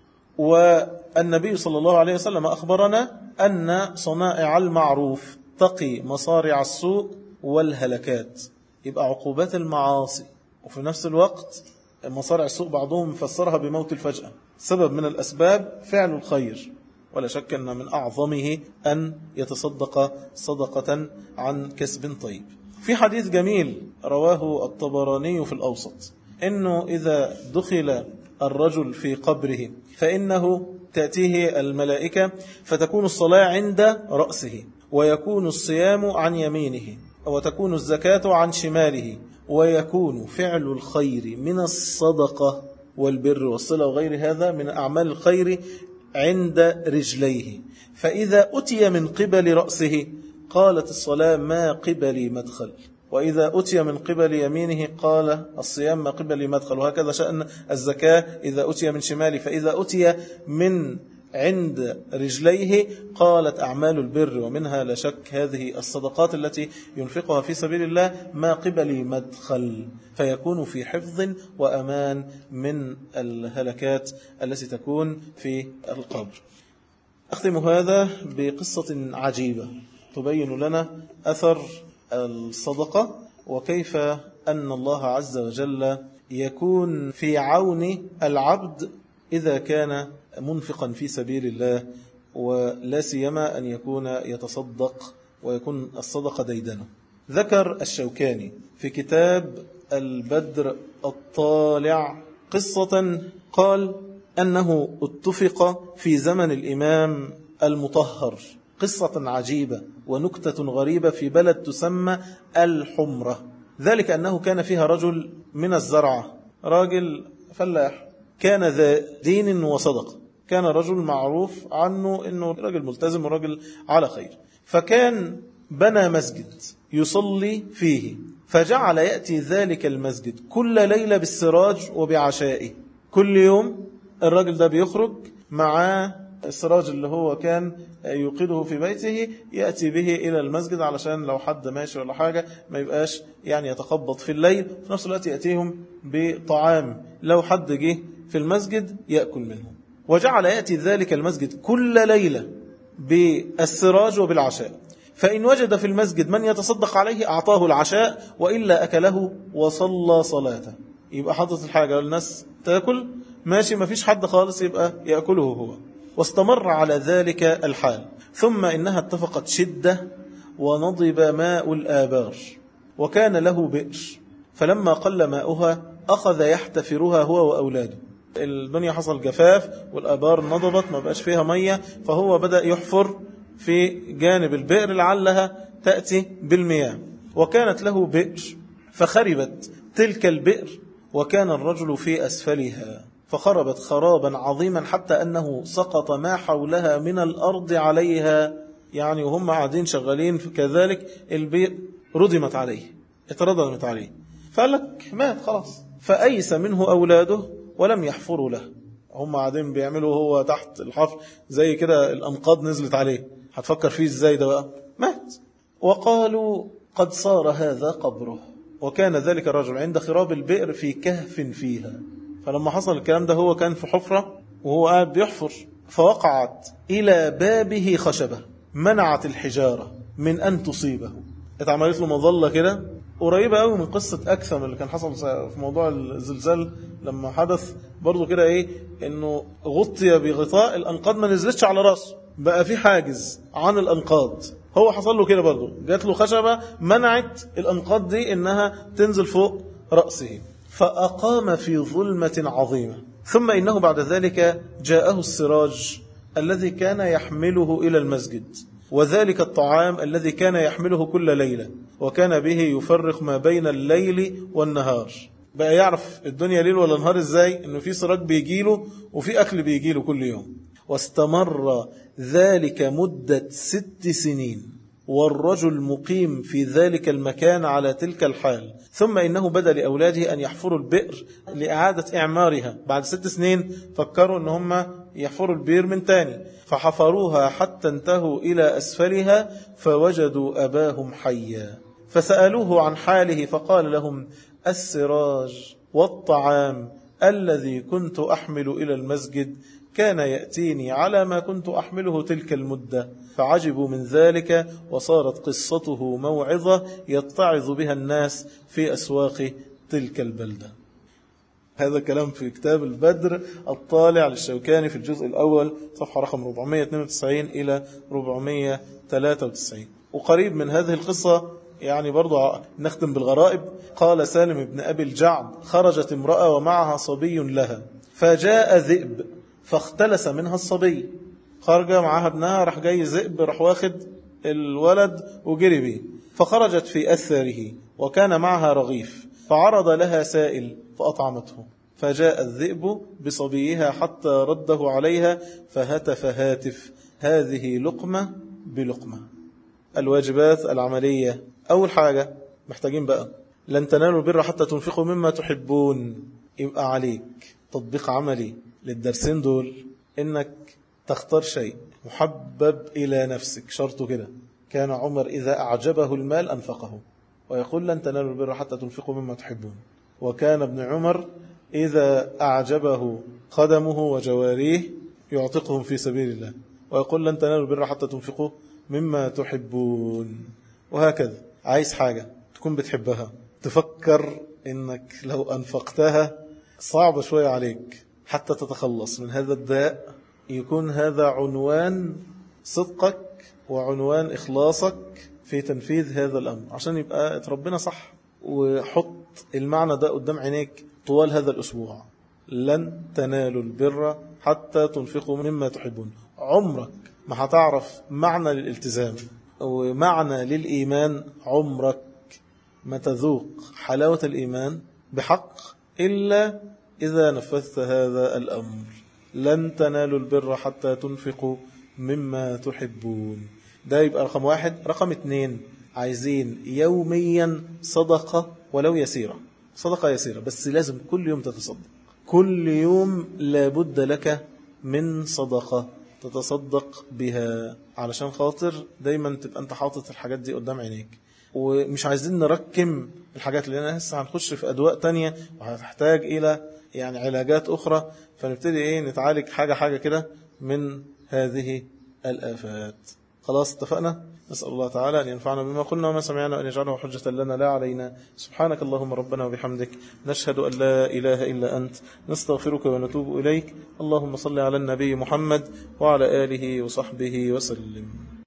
والنبي صلى الله عليه وسلم أخبرنا أن صنائع المعروف تقي مصارع السوء والهلكات. يبقى عقوبات المعاصي وفي نفس الوقت مصارع السوء بعضهم فسرها بموت الفجأة، سبب من الأسباب فعل الخير، ولا شك أن من أعظمه أن يتصدق صدقة عن كسب طيب. في حديث جميل رواه الطبراني في الأوسط، إنه إذا دخل الرجل في قبره فإنه تأتيه الملائكة فتكون الصلاة عند رأسه، ويكون الصيام عن يمينه، وتكون الزكاة عن شماله، ويكون فعل الخير من الصدقة والبر والصلة وغير هذا من أعمال الخير عند رجليه. فإذا أتي من قبل رأسه قالت الصلاة: ما قبلي مدخل. وإذا أتي من قبل يمينه قال الصيام: ما قبلي مدخل. وهكذا شأن الزكاة إذا أتي من شماله. فإذا أتي من عند رجليه قالت أعمال البر، ومنها لا شك هذه الصدقات التي ينفقها في سبيل الله: ما قبلي مدخل. فيكون في حفظ وأمان من الهلكات التي تكون في القبر. أختم هذا بقصة عجيبة تبين لنا أثر الصدقة، وكيف أن الله عز وجل يكون في عون العبد إذا كان منفقا في سبيل الله، ولا سيما أن يكون يتصدق ويكون الصدقة ديدنه. ذكر الشوكاني في كتاب البدر الطالع قصة، قال أنه اتفق في زمن الإمام المطهر قصة عجيبة ونكتة غريبة في بلد تسمى الحمرة. ذلك أنه كان فيها رجل من الزرعة، راجل فلاح، كان ذا دين وصدق، كان رجل معروف عنه أنه رجل ملتزم ورجل على خير. فكان بنى مسجد يصلي فيه، فجعل يأتي ذلك المسجد كل ليلة بالسراج وبعشائه. كل يوم الرجل ده بيخرج مع السراج اللي هو كان يوقده في بيته، يأتي به إلى المسجد علشان لو حد ماشي ولا حاجة ما يبقاش يعني يتخبط في الليل. في نفس الوقت يأتيهم بطعام لو حد جه في المسجد يأكل منه. وجعل يأتي ذلك المسجد كل ليلة بالسراج وبالعشاء، فإن وجد في المسجد من يتصدق عليه أعطاه العشاء، وإلا أكله وصلى صلاته. يبقى حاطط الحاجة الناس تأكل ماشي، ما فيش حد خالص، يبقى يأكله هو. واستمر على ذلك الحال، ثم إنها اتفقت شدة ونضب ماء الآبار، وكان له بئر، فلما قل ماؤها أخذ يحتفرها هو وأولاده. الدنيا حصل جفاف والآبار نضبت ما بقاش فيها مية، فهو بدأ يحفر في جانب البئر لعلها تأتي بالمياه. وكانت له بئر فخربت تلك البئر وكان الرجل في أسفلها، فخربت خرابا عظيما حتى أنه سقط ما حولها من الأرض عليها. يعني وهم قاعدين شغالين كذلك البئر ردمت عليه، اتردمت عليه، فقال لك مات خلاص. فأيس منه أولاده ولم يحفروا له. هم قاعدين بيعملوا هو تحت الحفر زي كده الأنقاض نزلت عليه، هتفكر فيه ازاي ده بقى؟ مات. وقالوا قد صار هذا قبره. وكان ذلك الرجل عند خراب البئر في كهف فيها. فلما حصل الكلام ده هو كان في حفرة وهو قاعد بيحفر، فوقعت إلى بابه خشبة منعت الحجارة من أن تصيبه. اتعملت له مظلة كده قريبة قوي من قصة أكثم اللي كان حصل في موضوع الزلزال لما حدث برضو كده، ايه انه غطي بغطاء الأنقاض ما نزلتش على راسه، بقى في حاجز عن الأنقاض. هو حصل له كده برضو، جات له خشبة منعت الأنقاض دي انها تنزل فوق رأسه، فأقام في ظلمة عظيمة. ثم إنه بعد ذلك جاءه السراج الذي كان يحمله إلى المسجد، وذلك الطعام الذي كان يحمله كل ليلة، وكان به يفرق ما بين الليل والنهار. بقى يعرف الدنيا ليل ولا نهار ازاي، انه في سراج بيجيله وفي أكل بيجيله كل يوم. واستمر ذلك مدة ست سنين والرجل مقيم في ذلك المكان على تلك الحال. ثم إنه بدأ لأولاده أن يحفروا البئر لإعادة إعمارها. بعد ست سنين فكروا أن هم يحفروا البئر من تاني، فحفروها حتى انتهوا إلى أسفلها فوجدوا أباهم حيا، فسألوه عن حاله فقال لهم السراج والطعام الذي كنت أحمل إلى المسجد كان يأتيني على ما كنت أحمله تلك المدة. فعجبوا من ذلك وصارت قصته موعظة يتعظ بها الناس في أسواق تلك البلدة. هذا كلام في كتاب البدر الطالع للشوكاني في الجزء الأول صفحة رقم أربعمائة واثنين وتسعين إلى أربعمائة وثلاثة وتسعين. وقريب من هذه القصة يعني برضو نختم بالغرائب. قال سالم بن أبي الجعد خرجت امرأة ومعها صبي لها، فجاء ذئب فاختلس منها الصبي. خرج معها ابنها، راح جاي ذئب راح واخد الولد وجري بيه، فخرجت في أثره وكان معها رغيف، فعرض لها سائل فأطعمته، فجاء الذئب بصبيها حتى رده عليها فهتف هاتف هذه لقمة بلقمة. الواجبات العملية. أول حاجة محتاجين بقى لن تنالوا البر حتى تنفقوا مما تحبون. يبقى عليك تطبيق عملي للدرسين دول، إنك تختار شيء محبب إلى نفسك. شرطه كده كان عمر إذا أعجبه المال أنفقه، ويقول لن تنالوا البر حتى تنفقوا مما تحبون. وكان ابن عمر إذا أعجبه خدمه وجواريه يعتقهم في سبيل الله، ويقول لن تنالوا البر حتى تنفقوا مما تحبون. وهكذا عايز حاجة تكون بتحبها، تفكر إنك لو أنفقتها صعب شوية عليك حتى تتخلص من هذا الداء، يكون هذا عنوان صدقك وعنوان إخلاصك في تنفيذ هذا الأمر، عشان يبقى ربنا صح. وحط المعنى ده قدام عينيك طوال هذا الأسبوع. لن تنالوا البر حتى تنفقوا مما تحبون. عمرك ما هتعرف معنى للالتزام ومعنى للإيمان، عمرك ما تذوق حلاوة الإيمان بحق إلا إذا نفذت هذا الأمر. لن تنالوا البر حتى تنفقوا مما تحبون. ده يبقى رقم واحد. رقم اتنين، عايزين يوميا صدقة ولو يسيرة، صدقة يسيرة بس لازم كل يوم تتصدق. كل يوم لابد لك من صدقة تتصدق بها، علشان خاطر دايما تبقى انت حاطط الحاجات دي قدام عينيك. ومش عايزين نركم الحاجات اللي انا لسه هنخش في أدواء تانية وهتحتاج إلى يعني علاجات أخرى، فنبتدي إيه نتعالج حاجة حاجة كده من هذه الآفات. خلاص اتفقنا. نسأل الله تعالى أن ينفعنا بما قلنا وما سمعنا وأن يجعله حجة لنا لا علينا. سبحانك اللهم ربنا وبحمدك، نشهد أن لا إله إلا أنت، نستغفرك ونتوب إليك. اللهم صل على النبي محمد وعلى آله وصحبه وسلم.